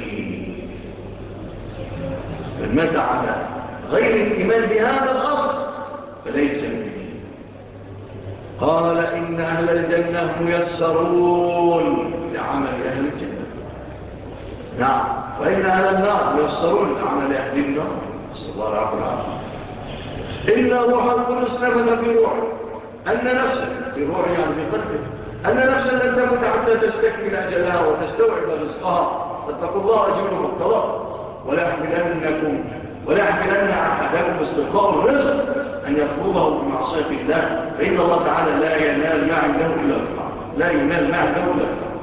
من مات على غير الإيمان بهذا الأصل فليس مني. قال إن أهل الجنة ميسرون لعمل أهل الجنة، نعم، وإن أهل النار ميسرون لعمل أهل النار، صلى الله عليه وسلم. إن روح القدس نفذ في روح أن نفسك، في روح يعني في قلبك، أن نفسا لن تمت حتى تستكمل أجلها وتستوعب رزقها، فاتقوا الله أجملوا مقترى ولا يحملن أحدكم استلقاء الرزق أن يطلبه بمعصية الله، فإن الله تعالى لا ينال ما عنده إلا الطاعة، لا ينال ما عنده إلا الطاعة.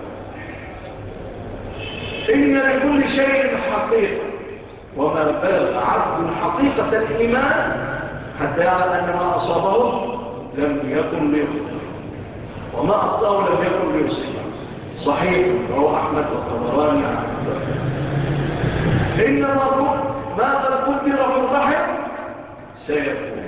إن لكل شيء حقيقة، وما بلغ عبد حقيقة الإيمان حتى يعلم أن ما أصابه لم يكن ليخطئ وما أخطأه لم يكن ليصيبه. صحيح رواه أحمد والطبراني عن إنما ما قد قدر في الرحم سيكون.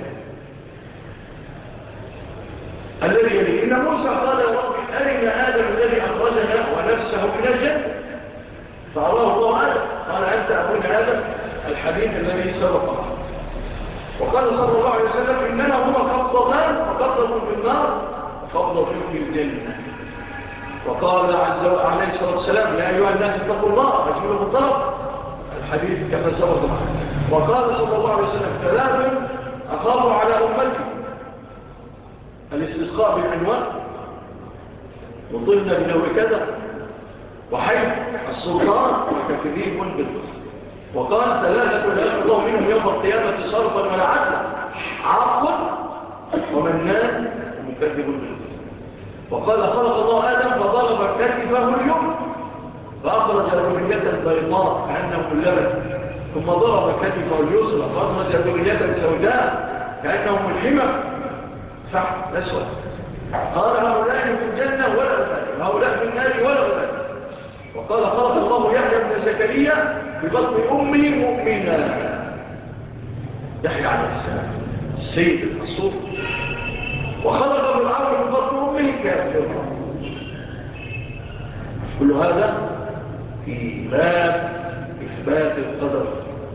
الذي يلي إن موسى قال يا رب أرنا آدم الذي أخرجنا ونفسه من الجنة، فأراه الله آدم قال أنت أبونا آدم الحبيب الذي سبقنا. وقال صلى الله عليه وسلم إننا هما قبضتان، وقبضة في النار وقبضة في الجنة. وقال عز وجل عليه الصلاة والسلام يا أيها الناس اتقوا الله أجملوا بالطلب، الحديث كما سبق معنا. وقال صلى الله عليه وسلم ثلاث أخاف على أمتي: الاستسقاء بالأنواع، وطلنا بنوع كذا، وحيث السلطان وتكذيب بالكفر. وقال ثلاثة لا يأخذ الله منهم يوم القيامة صرفا ولا عدلا: عاق ومنان ومكذب بالكفر. وقال خلق الله آدم فضرب كتفه اليوم فأخرج ذرية بيضاء كأنه اللبن، ثم ضرب كتفه اليسرى فأخرج ذرية سوداء كأنهم الحمى فحم أسود. قال هؤلاء في الجنة ولا أبالي، هؤلاء في النار ولا أبالي. وقال خلق الله يحيى بن زكريا ببطن أمه مؤمنا، يحيى عليه السلام السيد الرسول. وخلق فرعون ببطن أمه كافرا. كل هذا في باب إثبات القدر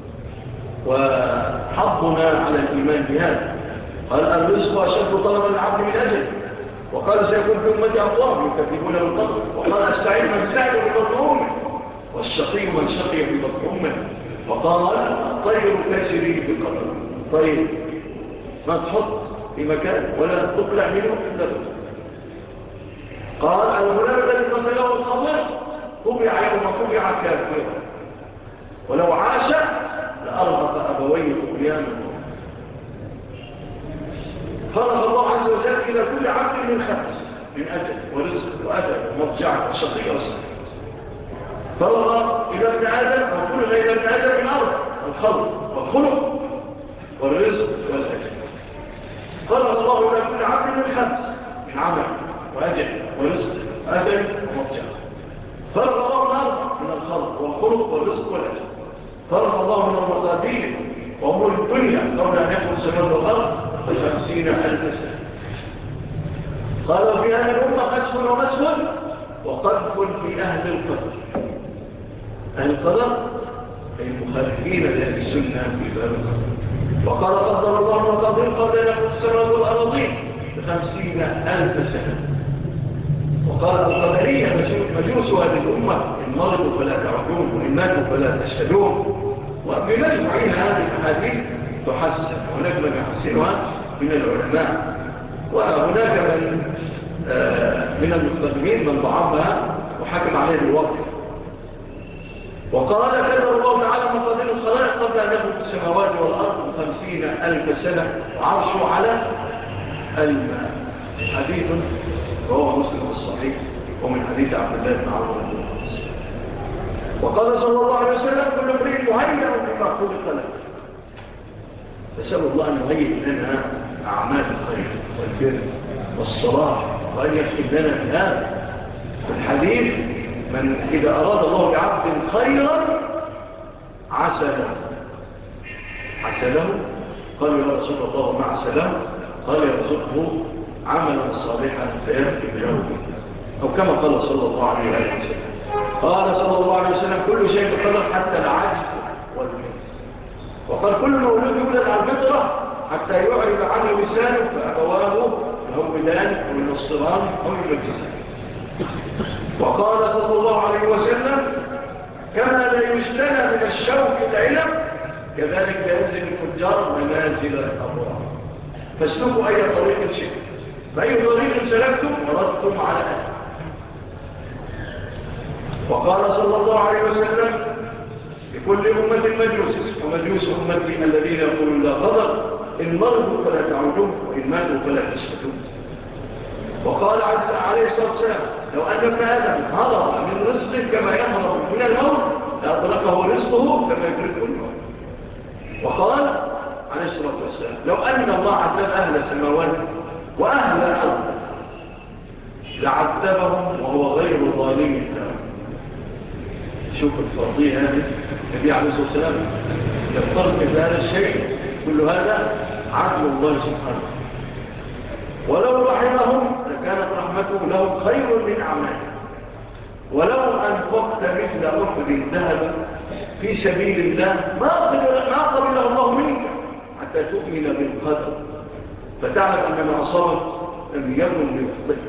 وحضنا على الإيمان بهذا. قال الرزق أشد طلبا العبد من أجل. وقال سيكون في أمتي أقوام يكذبون بالقدر. وقال السعيد من سعد ببطن أمه، والشقي من شقي ببطن أمه. وقال الطير تجري بالقدر. طير ما تحط في مكان ولا تطلع منه إلا بالقدر. قال الغلام الذي قتله الخضر طبع يوم طبع كافرا، ولو عاش لأرهق أبويه طغيانا. فرغ الله عز وجل إلى كل عبد من خمس: من أجل ورزق وأدب ومرجع وشقي وصحيح. فرغ إلى ابن آدم وكل إلى ابن آدم من أرض: الخلق والخلق والرزق والأجل. فرغ الله إلى كل عبد من خمس: من عمل وأجل ورزق وأدب ومرجع. فرغ الله الأرض من الخلق والخلق والرزق والأجل. فرغ الله من المقادير وأمور الدنيا قبل أن يكون السماء والأرض 50,000 سنة. قالوا في هذه الأمة خسف ومسف وقذف في أهل القدر. أهل القدر أي المخالفين لأهل السنة في باب القدر. وقال قدر الله المقادير قبل أن يكون السماء والأرضين 50,000 سنة. وقال القدرية مجوس هذه الأمة: إن مرضوا فلا تعودون وإن ماتوا فلا تشهدون. وبمجمعين هذه الأحاديث تحسن، هناك من يحسنها من العلماء، وهناك من المقدمين من ضعفها وحكم عليه بالوقت. وقال كذب الله تعالى مقادير الخلائق قبل أن له في السماوات والأرض 50,000 سنة عرشه على الماء. حديث رواه مسلم في الصحيح ومن حديث عبد الله بن عمرو بن العاص. وقال صلى الله عليه وسلم كل امرئ مهيأ بما خلق له. فسأل الله أن يهيئ لنا أعمال الخير والبر والصلاح وأن يختم لنا بهذا. في الحديث من إذا أراد الله بعبد خيرا عسى له قال يا رسول الله وما عسى له؟ قال يرزقه عملا صالحا فيختم له به، أو كما قال صلى الله عليه وسلم. قال صلى الله عليه وسلم كل شيء بقدر حتى العجز والجنس. وقال كل مولود يولد على الفطرة حتى يعرض عنه لسانه فأبواه يهودان أو ينصران أو يمجسان. وقال صلى الله عليه وسلم كما لا يجتنى من الشوك العلم كذلك ينزل الفجار منازل الأبرار. فاسلكوا أي طريق شئت، فأي طريق سلكتم وردتم على أهل. وقال صلى الله عليه وسلم لكل أمة مجوس ومجوس أمتي الذين يقولون لا قدر إن مرضوا فلا تعودون وإن ماتوا فلا تسكتون. وقال عليه الصلاة والسلام لو أن ابن آدم هرب من رزقه كما يهرب من الموت لأدركه رزقه كما يدركه الموت. وقال عليه الصلاة والسلام لو أن الله عذب أهل السماوات وأهل الأرض لعذبهم وهو غير ظالم لهم. شوف الفرضية هذه النبي عليه الصلاة والسلام يفترض مثل هذا الشيء كل هذا عدل الله سبحانه. ولو رحمهم لكانت رحمته لهم خير من أعمالهم. ولو أنفقت مثل أحد ذهب في سبيل الله ما قبله الله منك حتى تؤمن بالقدر فتعلم أن ما أصابك لم يكن ليخطئ.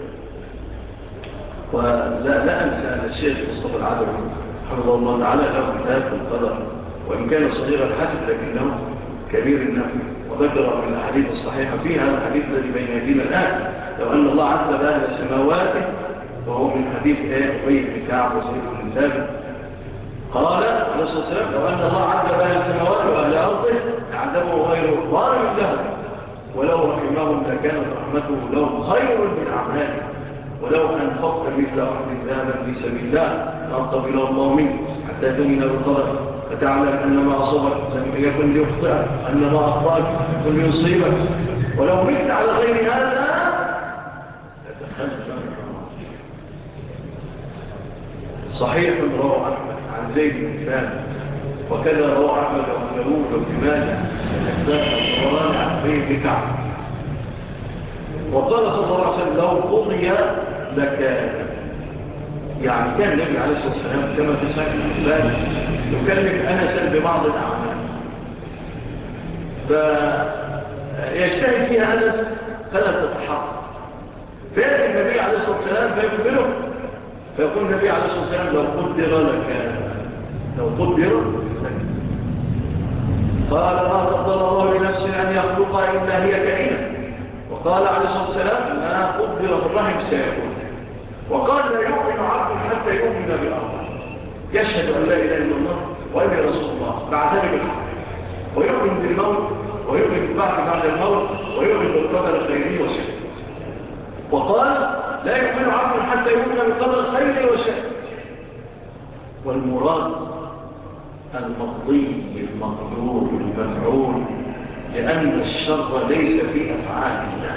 ولا أنسى أن الشيخ مصطفى العدوي حفظه الله تعالى له كتاب في القدر وإن كان صغير الحجم لكنه كبير النفع، وذكر من الأحاديث الصحيحة فيها الحديث الذي بين يدينا الآن لو أن الله عذب أهل سماواته وهو من حديث أبي بن كعب وزيد بن ثابت قال عليه الصلاة والسلام لو أن الله عذب أهل السماوات وأهل أرضه عذبه غير ظالم لهم ولو رحمهم لكانت رحمته لهم خير من أعمالهم. ولو أنفقت مثل أحد ذهبا في سبيل الله فأقبله الله منك حتى تؤمن بالقدر فتعلم أن ما أصابك لم يكن ليخطئك أن ما أخطأك يكن ليصيبك. ولو مت على غير هذا صحيح رواه أحمد عن زيد بن ثابت وكذا رواه أحمد وابن داود وابن ماجه والطبراني عن أبي بن كعب. وقال صلى الله عليه وسلم لو قضي لكان يعني كان النبي عليه الصلاة والسلام كما تسمع الأحباب يكلم أنسا ببعض الأعمال فيجتهد فيها أنس فلا تتحقق فيأتي النبي عليه الصلاة والسلام فيقبله فيقول النبي عليه الصلاة والسلام لو قدر لك قال ما قدر الله لنفس أن يخلقها إلا هي كائنة. وقال عليه الصلاة والسلام ما قدر في الرحم سيكون. وقال لا يؤمن عبد حتى يؤمن بالله يشهد أن لا إله إلا الله وأني رسول الله بعد ذلك الحق ويؤمن بالموت ويؤمن بالبعث بعد الموت ويؤمن بالقدر الخيري والشر. وقال لا يؤمن عبد حتى يؤمن بالقدر الخيري والشر. والمراد المقضي المقدور المفعول لأن الشر ليس في أفعال الله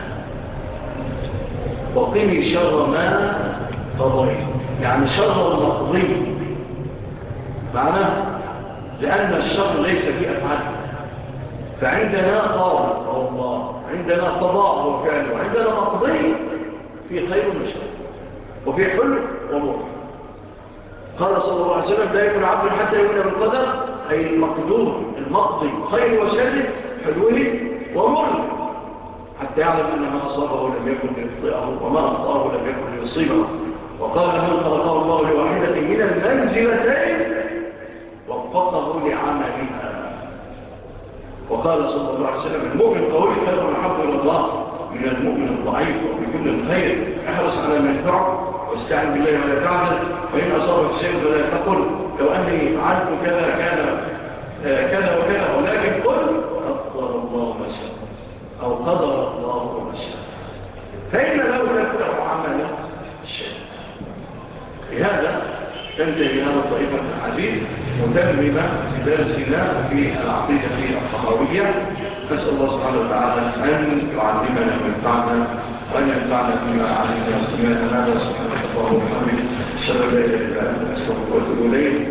وقني شر ما قضيت يعني شر المقضي معناه لأن الشر ليس في أفعال الله. فعندنا قاضي هو الله عندنا قضاء وفعل وعندنا مقضي في خير وشر وفي حلو ومر. قال صلى الله عليه وسلم لا يكون عبد حتى يؤمن بالقدر أي المقدور المقضي خير وشر حلوه ومر حتى يعلم أن ما أصابه لم يكن ليخطئه وما أخطأه لم يكن ليصيبه. وقال من خلقه الله لواحدة من المنزلتين وفقه لعملها. وقال صلى الله عليه وسلم المؤمن قوي خير محب إلى الله من المؤمن الضعيف وبكل الخير احرص على ما ينفعه واستعن بالله ولا تعجل وإن أصابك شيء فلا تقل لو أني فعلت كذا كان كذا وكذا، ولكن قل قدر الله ما شاء أو قدر الله ما شاء، فإن لو تفتح عمل الشيء. لهذا تنتهي هذا طريقة الحديث متممة بدرسنا في العقيدة الطحاوية. نسأل الله سبحانه وتعالى أن يعلمنا وينفعنا وأن ينفعنا فيما علمنا وسمعنا. هذا سبحانه الله وبحمده، أشهد أن لا إله إلا أنت، أستغفرك وأتوب إليك.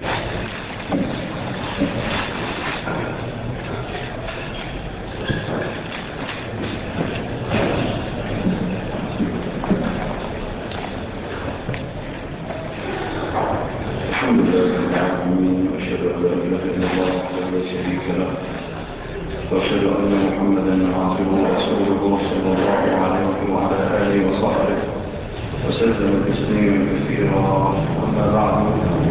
الحمد لله رب العالمين، وأشهد أن لا إله إلا الله وحده لا شريك له، وأشهد أن محمدا عبده ورسوله صلى الله عليه وعلى آله وصحبه وسلم تسليما كثيرا. أما بعد،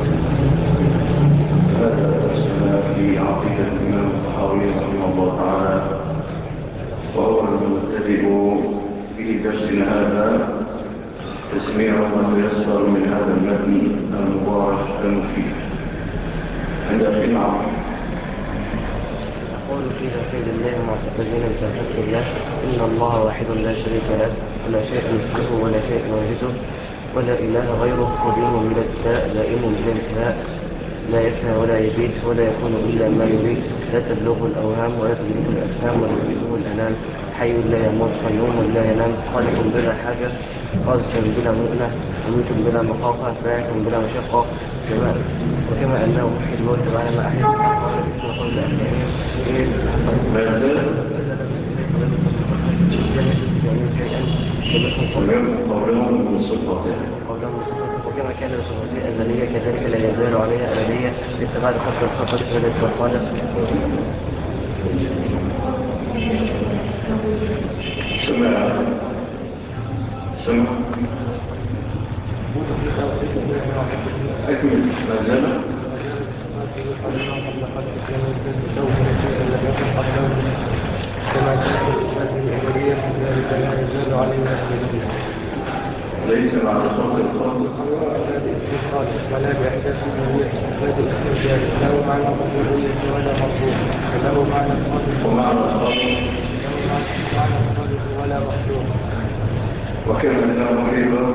هذا درسنا في عقيدة الإمام الطحاوي رحمه الله تعالى، وهو المبتدئ في درسنا هذا تسميع ما تيسر من هذا المتن المبارك المفيد. عند أخينا يقول في توحيد الله معتقدين بتوحيد الله إن الله واحد لا شريك له ولا شيء مثله ولا شيء يوجده ولا إله غيره، قديم بلا ابتداء دائم بلا انتهاء، لا يفنى ولا يبيت ولا يكون إلا ما يريد، لا تبلغه الأوهام ولا تدركه الأفهام ولا يدركه الأنام، حي لا يموت قيوم لا ينام، خالق بلا حاجة قاذف بلا مؤنة مميت بلا مخافة باعث بلا مشقة، وكما أنه محي الموت بعد ما أحيا قال باسم قول قولهم بالصفات، وكما كان بصفته أزلية كذلك لا يزال عليها أبدية لاتباع خط الخطر ولد والخالص. سمع أكمل ما زال كما كانت الإثبات الأولية ذلك لا يزال عليها أبدية، ليس بعد خلق الخلق ولا بإحداث الأولية إثبات الأولية له معنى الربوبية ولا مخلوق، وله معنى الخالق ومعنى الخلق ولا مخلوق، وكما أنه محيط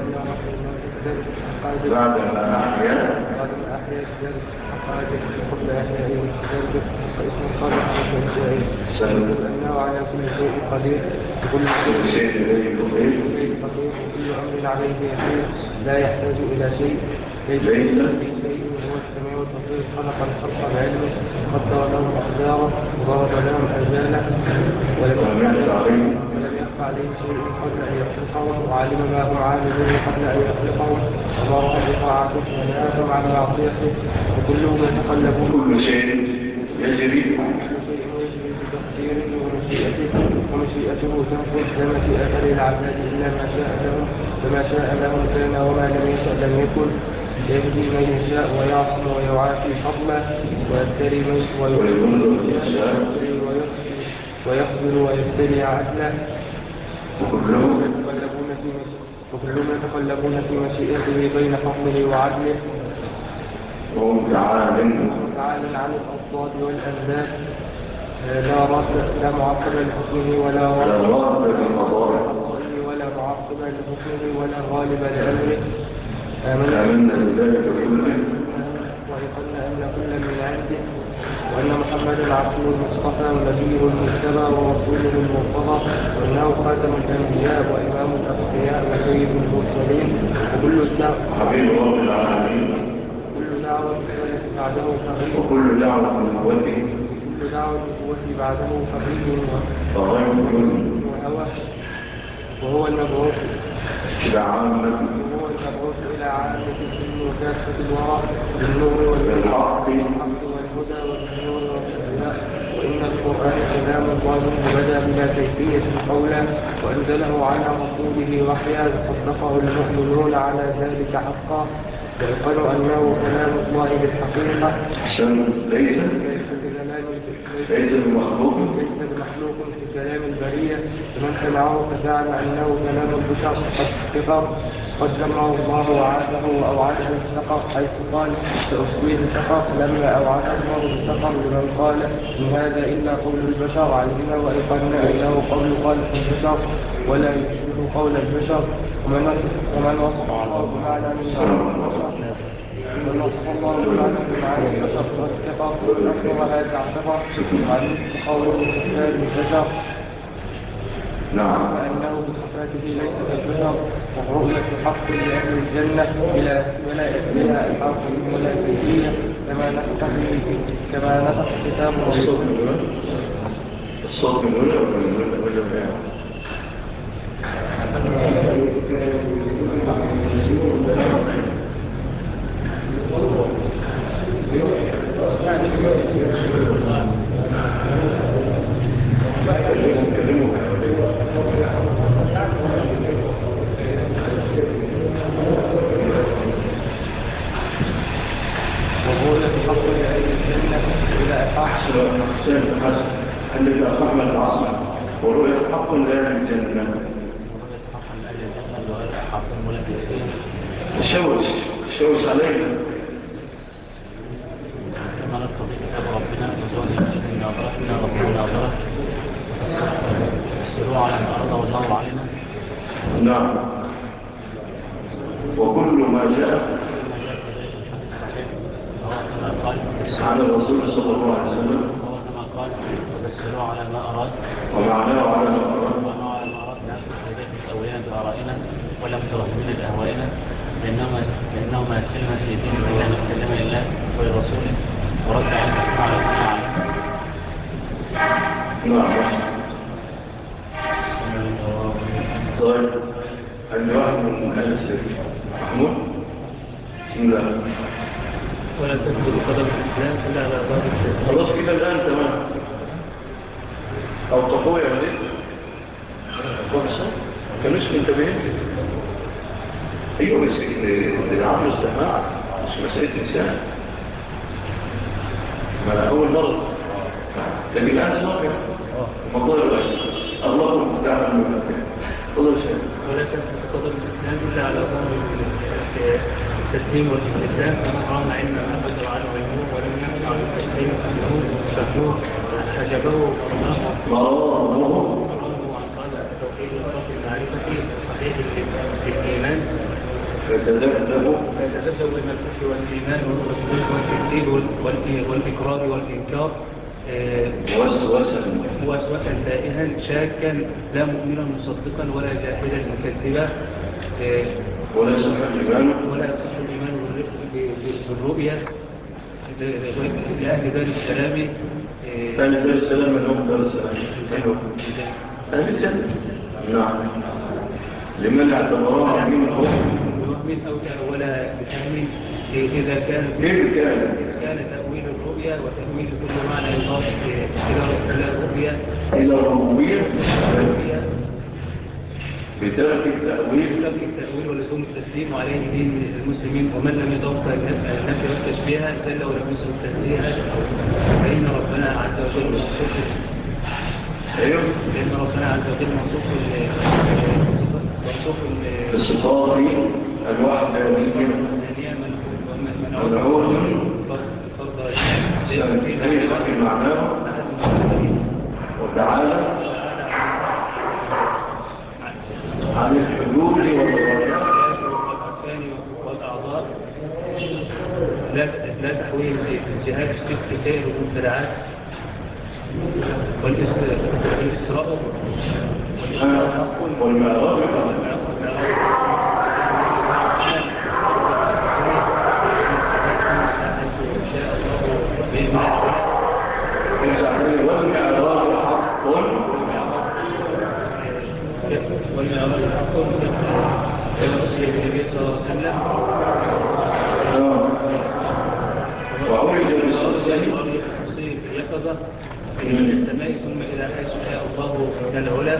بعد الأحياء ذلك حقائق قبل أحيائه ذلك فاسم الخالق والإنشائي، أنه على كل شيء قدير وكل شيء إليه قدير وكل أمر عليه يسير لا يحتاج إلى شيء، ليس شيء هو السميع البصير، خلق الخلق بعلمه قدر لهم أقداره وضرب لهم أجاله ولم يخفى عليه شيء قبل أن يخلقهم، وعلم ما هم عاملون قبل أن يخلقهم، وأمرهم بطاعته ونهاهم عن معصيته، وكلهم يتقلبون كل شيء يجري بتقديره ومشيئته تنفذ لا مشيئة للعباد إلا ما شاء لهم، فما شاء لهم كان وما لم يشاء لم يكن، يهدي من يشاء ويعصم ويعافي فضله ويبتلي من ويخذل ويبتلي عدله، وكلهم يتقلبون في مشيئته بين فضله وعدله، وهم تعالى عن الأضداد والأنداد، لا معقب لحكمه ولا معقب لحكمه ولا غالب لأمره. آمنا بذلك كله، ويقولنا أن كل من عنده، وأن محمدا عبده المصطفى ونبيه المجتبى ورسوله المرتضى، وأنه خاتم الأنبياء وإمام الأتقياء وسيد المرسلين، حبيب رب العالمين، كل دعوة بعده فقير، وكل دعوة من بعده فقير وهوى، وهو المبعوث إلى عامة الجن وكافة الورى بالنور والحق والهدى والنور والضياء، وإن القرآن كلام الله بدا بلا كيفية قولا، وأنزله على رسوله وحيا صدقه المؤمنون على ذلك حقا، ويقال أنه كلام الله بالحقيقة، ليس بمخلوق في كلام البرية فمن سمعه فزعم أنه كلام البشر قد سمعه الله وعاده وأوعده بالسقر حيث قال سأسقيه سقر لما أوعده الله بالسقر لمن قال إن هذا إلا قول البشر علمنا وأيقنا أنه قول خالق البشر ولا يشبه قول البشر ومن وصف الله بمعنى من معاني البشر والثقة أكثرها تعتبر عن قوله بصفات البشر وأنه بصفاته ليس كالبشر والرؤية حق لأهل الجنة ولا يأتيها الحرف ولا كيفية كما نطق كتاب الصوت من هنا ولا من هنا الذي أصحنا العصر ورؤية حق لا الجنة الشوش علينا كما نطلب كتاب ربنا وزوجنا من ناظرتنا ربنا ناظرة السرور على ما أرضى الله علينا. نعم. وكل ما جاء عن الرسول صلى الله عليه وسلم قال وبشروا على ما أراد ومعناه على ما أراد نأخذ إليه الأولين بآرائنا ولم ترهمنا بأهوائنا لأنهما يتكلم في دين الله نتكلم لله ولرسوله ورد عن الأسماء على نعم. طيب الواحد من أهل السر محمود بسم الله. ولا تكبر قدم الإسلام إلا على باب الإسلام. خلاص كده الآن تمام أو تقوى يا وليد فرصة كانوش منتبهين. أيوة بس اللي عملوا السماع مش مسألة نساء ما أول مرة لكن الآن صافي الموضوع الرئيس الله تعالى المكان الله شيء. ولا تكبر قدم الإسلام إلا على باب التسليم والاستسلام فمن علم ما قدر عنه علمه ولم ينفع بالتسليم فهمه حجبه الله عن قادة التوحيد وصف المعرفة صحيح الإيمان فتذبذبوا بين الكفر والإيمان والتصديق والتكذيب والإقرار والإنكار وسوسا تائها شاكا لا مؤمنا مصدقا ولا جاهلا مكذبا ولا يصح الإيمان بالرؤية لأهل دار السلام. أهل دار السلام من هم دار السلام أهل الجنة. نعم. لمن اعتبرها عمين أو ولا بتأمين إذا كان تأويل الرؤية وتأويل كل معنى يضاف إلى الرؤية إلى الربوبية بترك التأويل ولزوم التسليم عليه دين المسلمين ومن لم يضبط النفي والتشبيه زل ولم يسر التنزيه فإن ربنا عز وجل موصوف بالصفات الواحدة والعود ليس في معناه وتعالى عن الحدود والأعضاء لا تحويل الجهات الست سائر والمبتدعات والإسراء والمعراج والمعراج حق كما أسلم النبي صلى الله عليه وسلم وعرج بالصلصة يقظة من السماء ثم إلى حيث شاء الله من العلا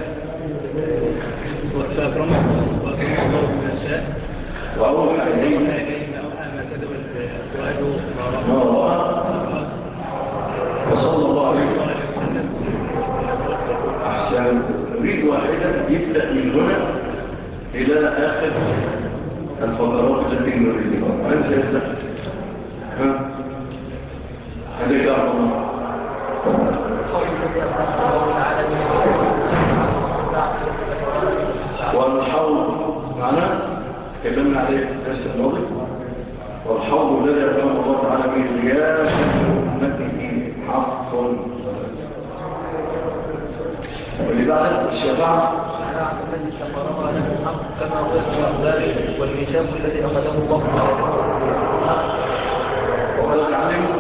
فأكرمه الله بما شاء وأوحى إليه ما كذب الفؤاد ما رأى وصلى الله عليه كده يبدأ من هنا إلى آخر الفقرات التي نريدها. من سيبدأ؟ هذا يعرف الله. والحوض معنا تكلمنا عليه في الدرس الماضي. والحوض الذي أكرم الله تعالى به رياسة أمته حق. واللي بعد الشفاعة الذي استقرها له الحق كما هو الأخبار والميثاق الذي أخذه الله وقد علموا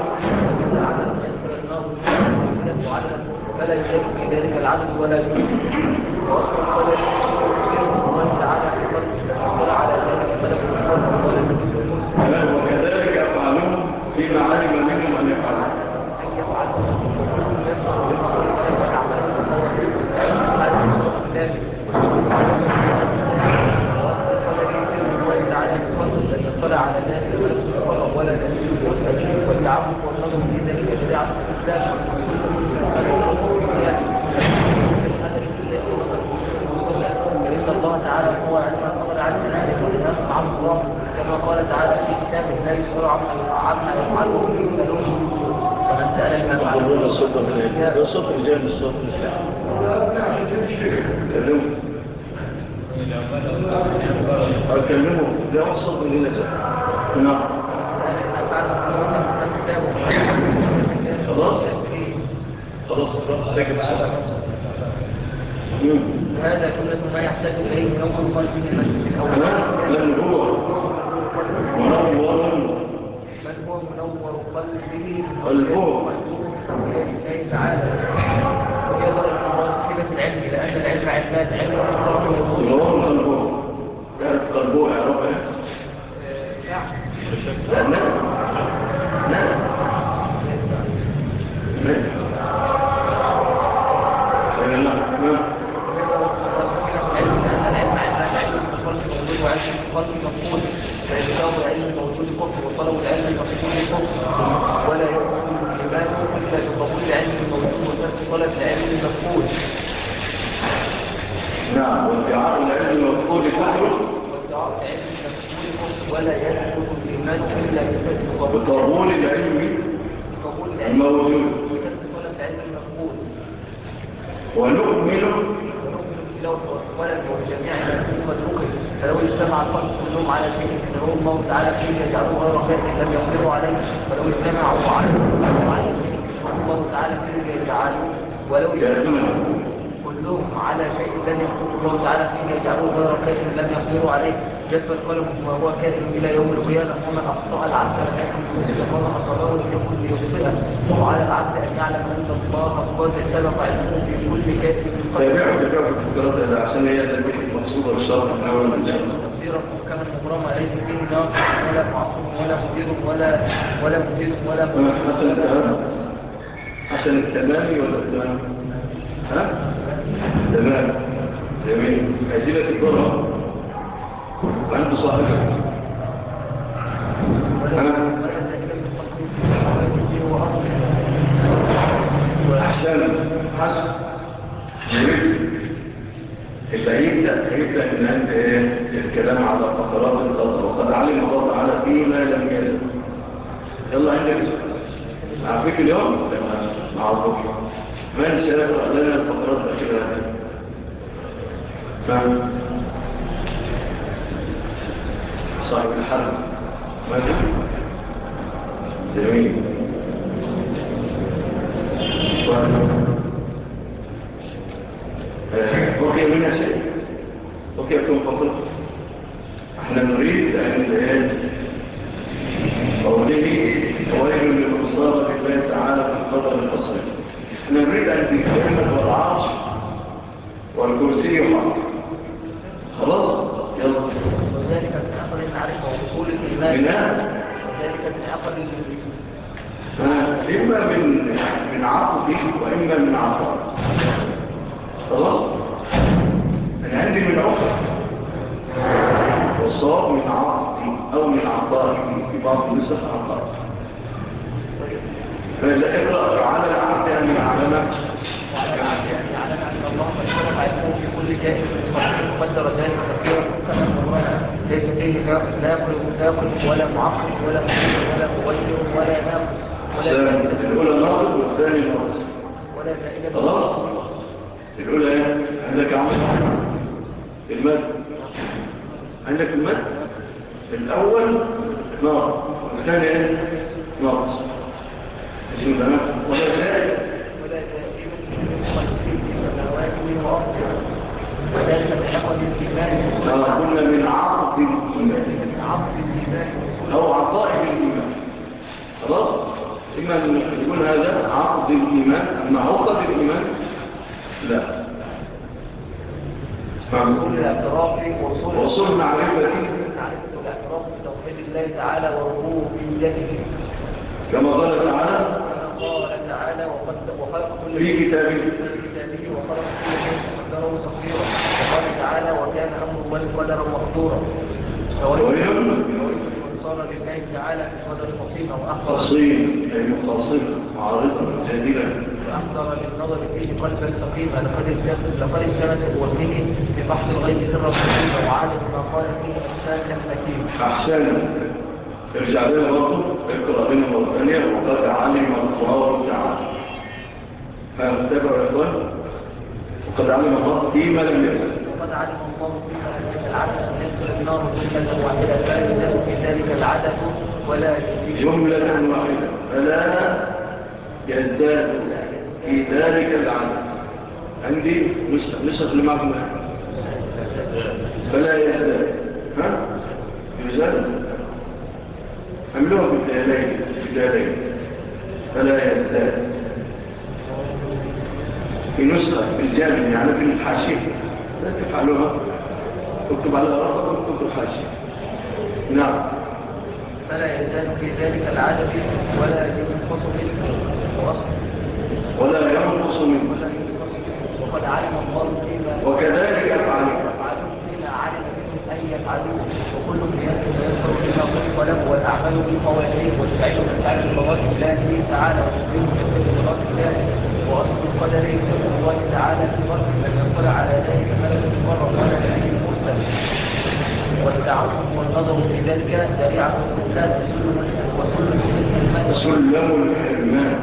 فلا يشارك في ذلك العدد ولا يجوز وأصل القدر يسير الله تعالى في قدر على ذلك ملك القدر ولا تجد المسلم وكذلك يفعلون فيما علم منهم أن يفعلون أن يفعلون وكل يسر بما قلت لك أعمالهم وهو ذلك وأصل القدر يسير الله تعالى في قدر أن يطلع على ذلك ملك القدر ولا تجد المسلم والتعبد والنظر في ذلك شريعة الإسلام فإن الله تعالى هو علم القدر عن ذلك والناس عن الله كما قال تعالى في كتابه لا يسأل عما يفعله ويسألون فمن سأل المال يقولون الصوت بالله الصوت الجانب الصوت نساء أكلمه لا الصوت من نساء نعم خلاص ساكت الصوت هذا كله ما يحتاج إليه من أول قلبه من الأول من هو منور قلبه الفوق الله تعالى ويظهر المراسخة في العلم لأن العلم علمات علم منور الفوق يعرف قلبه يعرفه نعم نعم وعلم القلب مفقود فإنه العلم الموجود كفر وطلب العلم المفقود كفر ولا يكون الإيمان إلا بقبول العلم الموجود وترك طلب العلم المفقود. نعم وادعاء العلم المفقود كفر ولا يدخل الإيمان إلا بقبول العلم الموجود وترك العلم المفقود. ونؤمن ولد وجميع قد ركب فلو اجتمع الخلق كلهم على شيء فلو الله تعالى فيه يجعلوه غير خير لم يقدروا عليه ولو اجتمعوا على شيء الله تعالى فيه يجعلوه ولو اجتمعوا كلهم على شيء لم يقدروا الله تعالى فيه يجعلوه غير خير لم يقدروا عليه جف القلم وهو كائن الى يوم القيامه ومن اخطا العبد ان يكون مسلما ومن اصابه لم يكن ليخطئه وعلى العبد ان يعلم ان الله قد سبق علمه في كل كائن من تابعوا الفكرات هذا عشان هي تلبيح المقصود والشرط من اول من شاء الله تقدير محكما مبرما ليس فيه ناقص ولا معصوم ولا مدير ولا مدير ولا حسن التمام حسن التمام ولا التمام ها تمام جميل عجيبة الضرر وأنت صاحبك وأحسن حسن اللي هيبدأ إن أنت الكلام على فقرات القدر وقد علم الله تعالى فيما لم يزل يلا عندك عارفك اليوم مع الروح من سيقرأ لنا الفقرات الأخيرة فهم صاحب الحرب ماذا جميل بقي منها شيء بقي لكم فقط احنا نريد ان قوله ويل لمن صار بالله تعالى في القدر القصير احنا نريد ان تكلمت والعرش والكرسي حق خلاص يلا وذلك من أقل المعرفة وأصول الإيمان وذلك من أقل إما من عقدي وإما من عطاء خلاص أنا عندي من عقد والصواب من عقدي أو من عطاء في بعض النسخ عطاء فإذا اقرأ على العبد أن يعلم الله قد سبق علمه في كل شيء وقدر ذلك تقديرا كما أمرنا ليس فيه لا يقل ولا معقد ولا مغير ولا مغير ولا ناقص الأولى ناقص والثاني ناقص ولا زائد. خلاص. الأولى عندك عمل المد، عندك المد الأول ناقص والثاني ناقص اسمه ده ولا زائد وذلك بعقد الإيمان كنا من عقد الإيمان أو عطائف الإيمان. خلاص. إما أن يكون هذا عقد الإيمان أما عقد الإيمان لا وصول الاعتراف وصول معرفة الاعتراف بتوحيد الله تعالى وربوبيته كما قال تعالى وخلق كل في كتابه وخلق كل شيء قدره تقديرا. وقال تعالى وكان امر الله قدرا مقدورا. صار لله تعالى في القدر قصيما واخبر أي مقاصدا معارضا جديدا واخبر للنظر فيه قلبا سقيما. لقد اجتمت بوهمه بفحص الغيب سرا سقيما وعادت ما قال فيه امساكا حكيما. احسن. ارجع لنا برضه اقرا لنا مره ثانيه وقد علم الله تعالى. فاتبعوا يا اخوان. وقد علم الله فيما لم يزل. وقد علم الله فيما لم يزل عدد ان يدخل النار جمله واحده فلا يزال في ذلك العدد ولا يزيد. جمله واحده فلا يزداد في ذلك العدد. عندي نسخ اللي معكم فلا يزداد. ها؟ يزداد عملوها بالدالين فلا يزداد. في نسخة بالجانب يعني في الحاشية لا تفعلوها. اكتب على رقم واكتب الحاشية. نعم. فلا يزداد في ذلك العدد ولا ينقص منه ولا ينقص منه. وقد علم الله فيما وكذلك يفعلون فيما علم منهم أن يفعلون وكل يذكر بما خلق له والأعمال بالقوانين والفعل والفعل بمرات الله تعالى والتقريب بمرات الله وأصل القدر يكتب الله تعالى في مرة لم يطلع على ذلك ملك مرة ولا نبي مرسل. والتعرف والنظر في ذلك ذريعة الإنسان وسلم الحرمان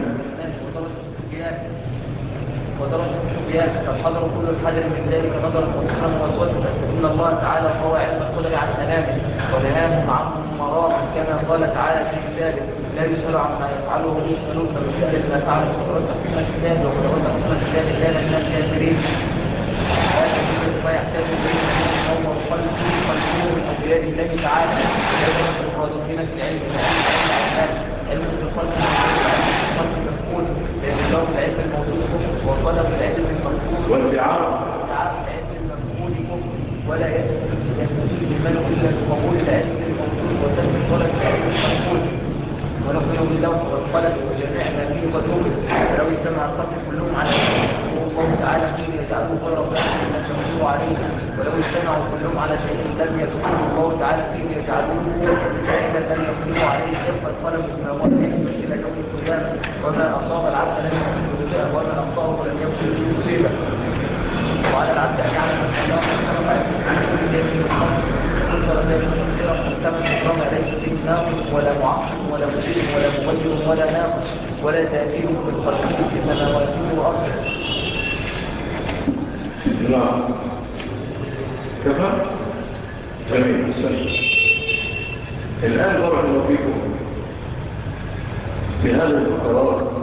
ودرجة الحبيات فالحضر كل الحذر من ذلك نظرا وكرما وصوتا. إن الله تعالى قوى علم القدر عن أنامه ونهاهم عن مرام كما قال تعالى في كتابه لا يسأل عما يفعله يسألون فمن ذلك ما فعل فقرته فيما كتابه وقرته فيما كتابه كان من الكافرين. هذا كله ما يحتاج إليه من نور قلبه من أولياء الله تعالى يدرس الراسخين في العلم علم في القلب مفقود لأن الله العلم الموجود وطلب العلم المفقود والدعاء العلم المفقود ولا يستطيع من إلا بقبول العلم الموجود وتم طلب العلم المفقود ونحن بالله والقلم وجميع ما فيه قد وجد. ولو اجتمع الخلق كلهم على الله تعالى فيه يجعله خير ذلك لم يقدروا عليه. ولو اجتمعوا كلهم على شيء لم يقدر الله تعالى فيه يجعلوه ذلك لم يقدروا عليه يبقى القلم بما هو يثبت الى يوم القيامه. وما اصاب العبد لم يكن مصيبه وما اخطاه لم يكن مصيبه. وعلى العبد ان يعلم ان الله خلق كل شيء من الخلق قدر ذلك تقديرا محكما مكرما ليس فيه ناقص ولا معقد ولا مزيد ولا مغير ولا ناقص ولا تاثير في الخلق في سماواته وارضه. نعم. كفى؟ جميل. الآن بارك الله فيكم بهذا القرار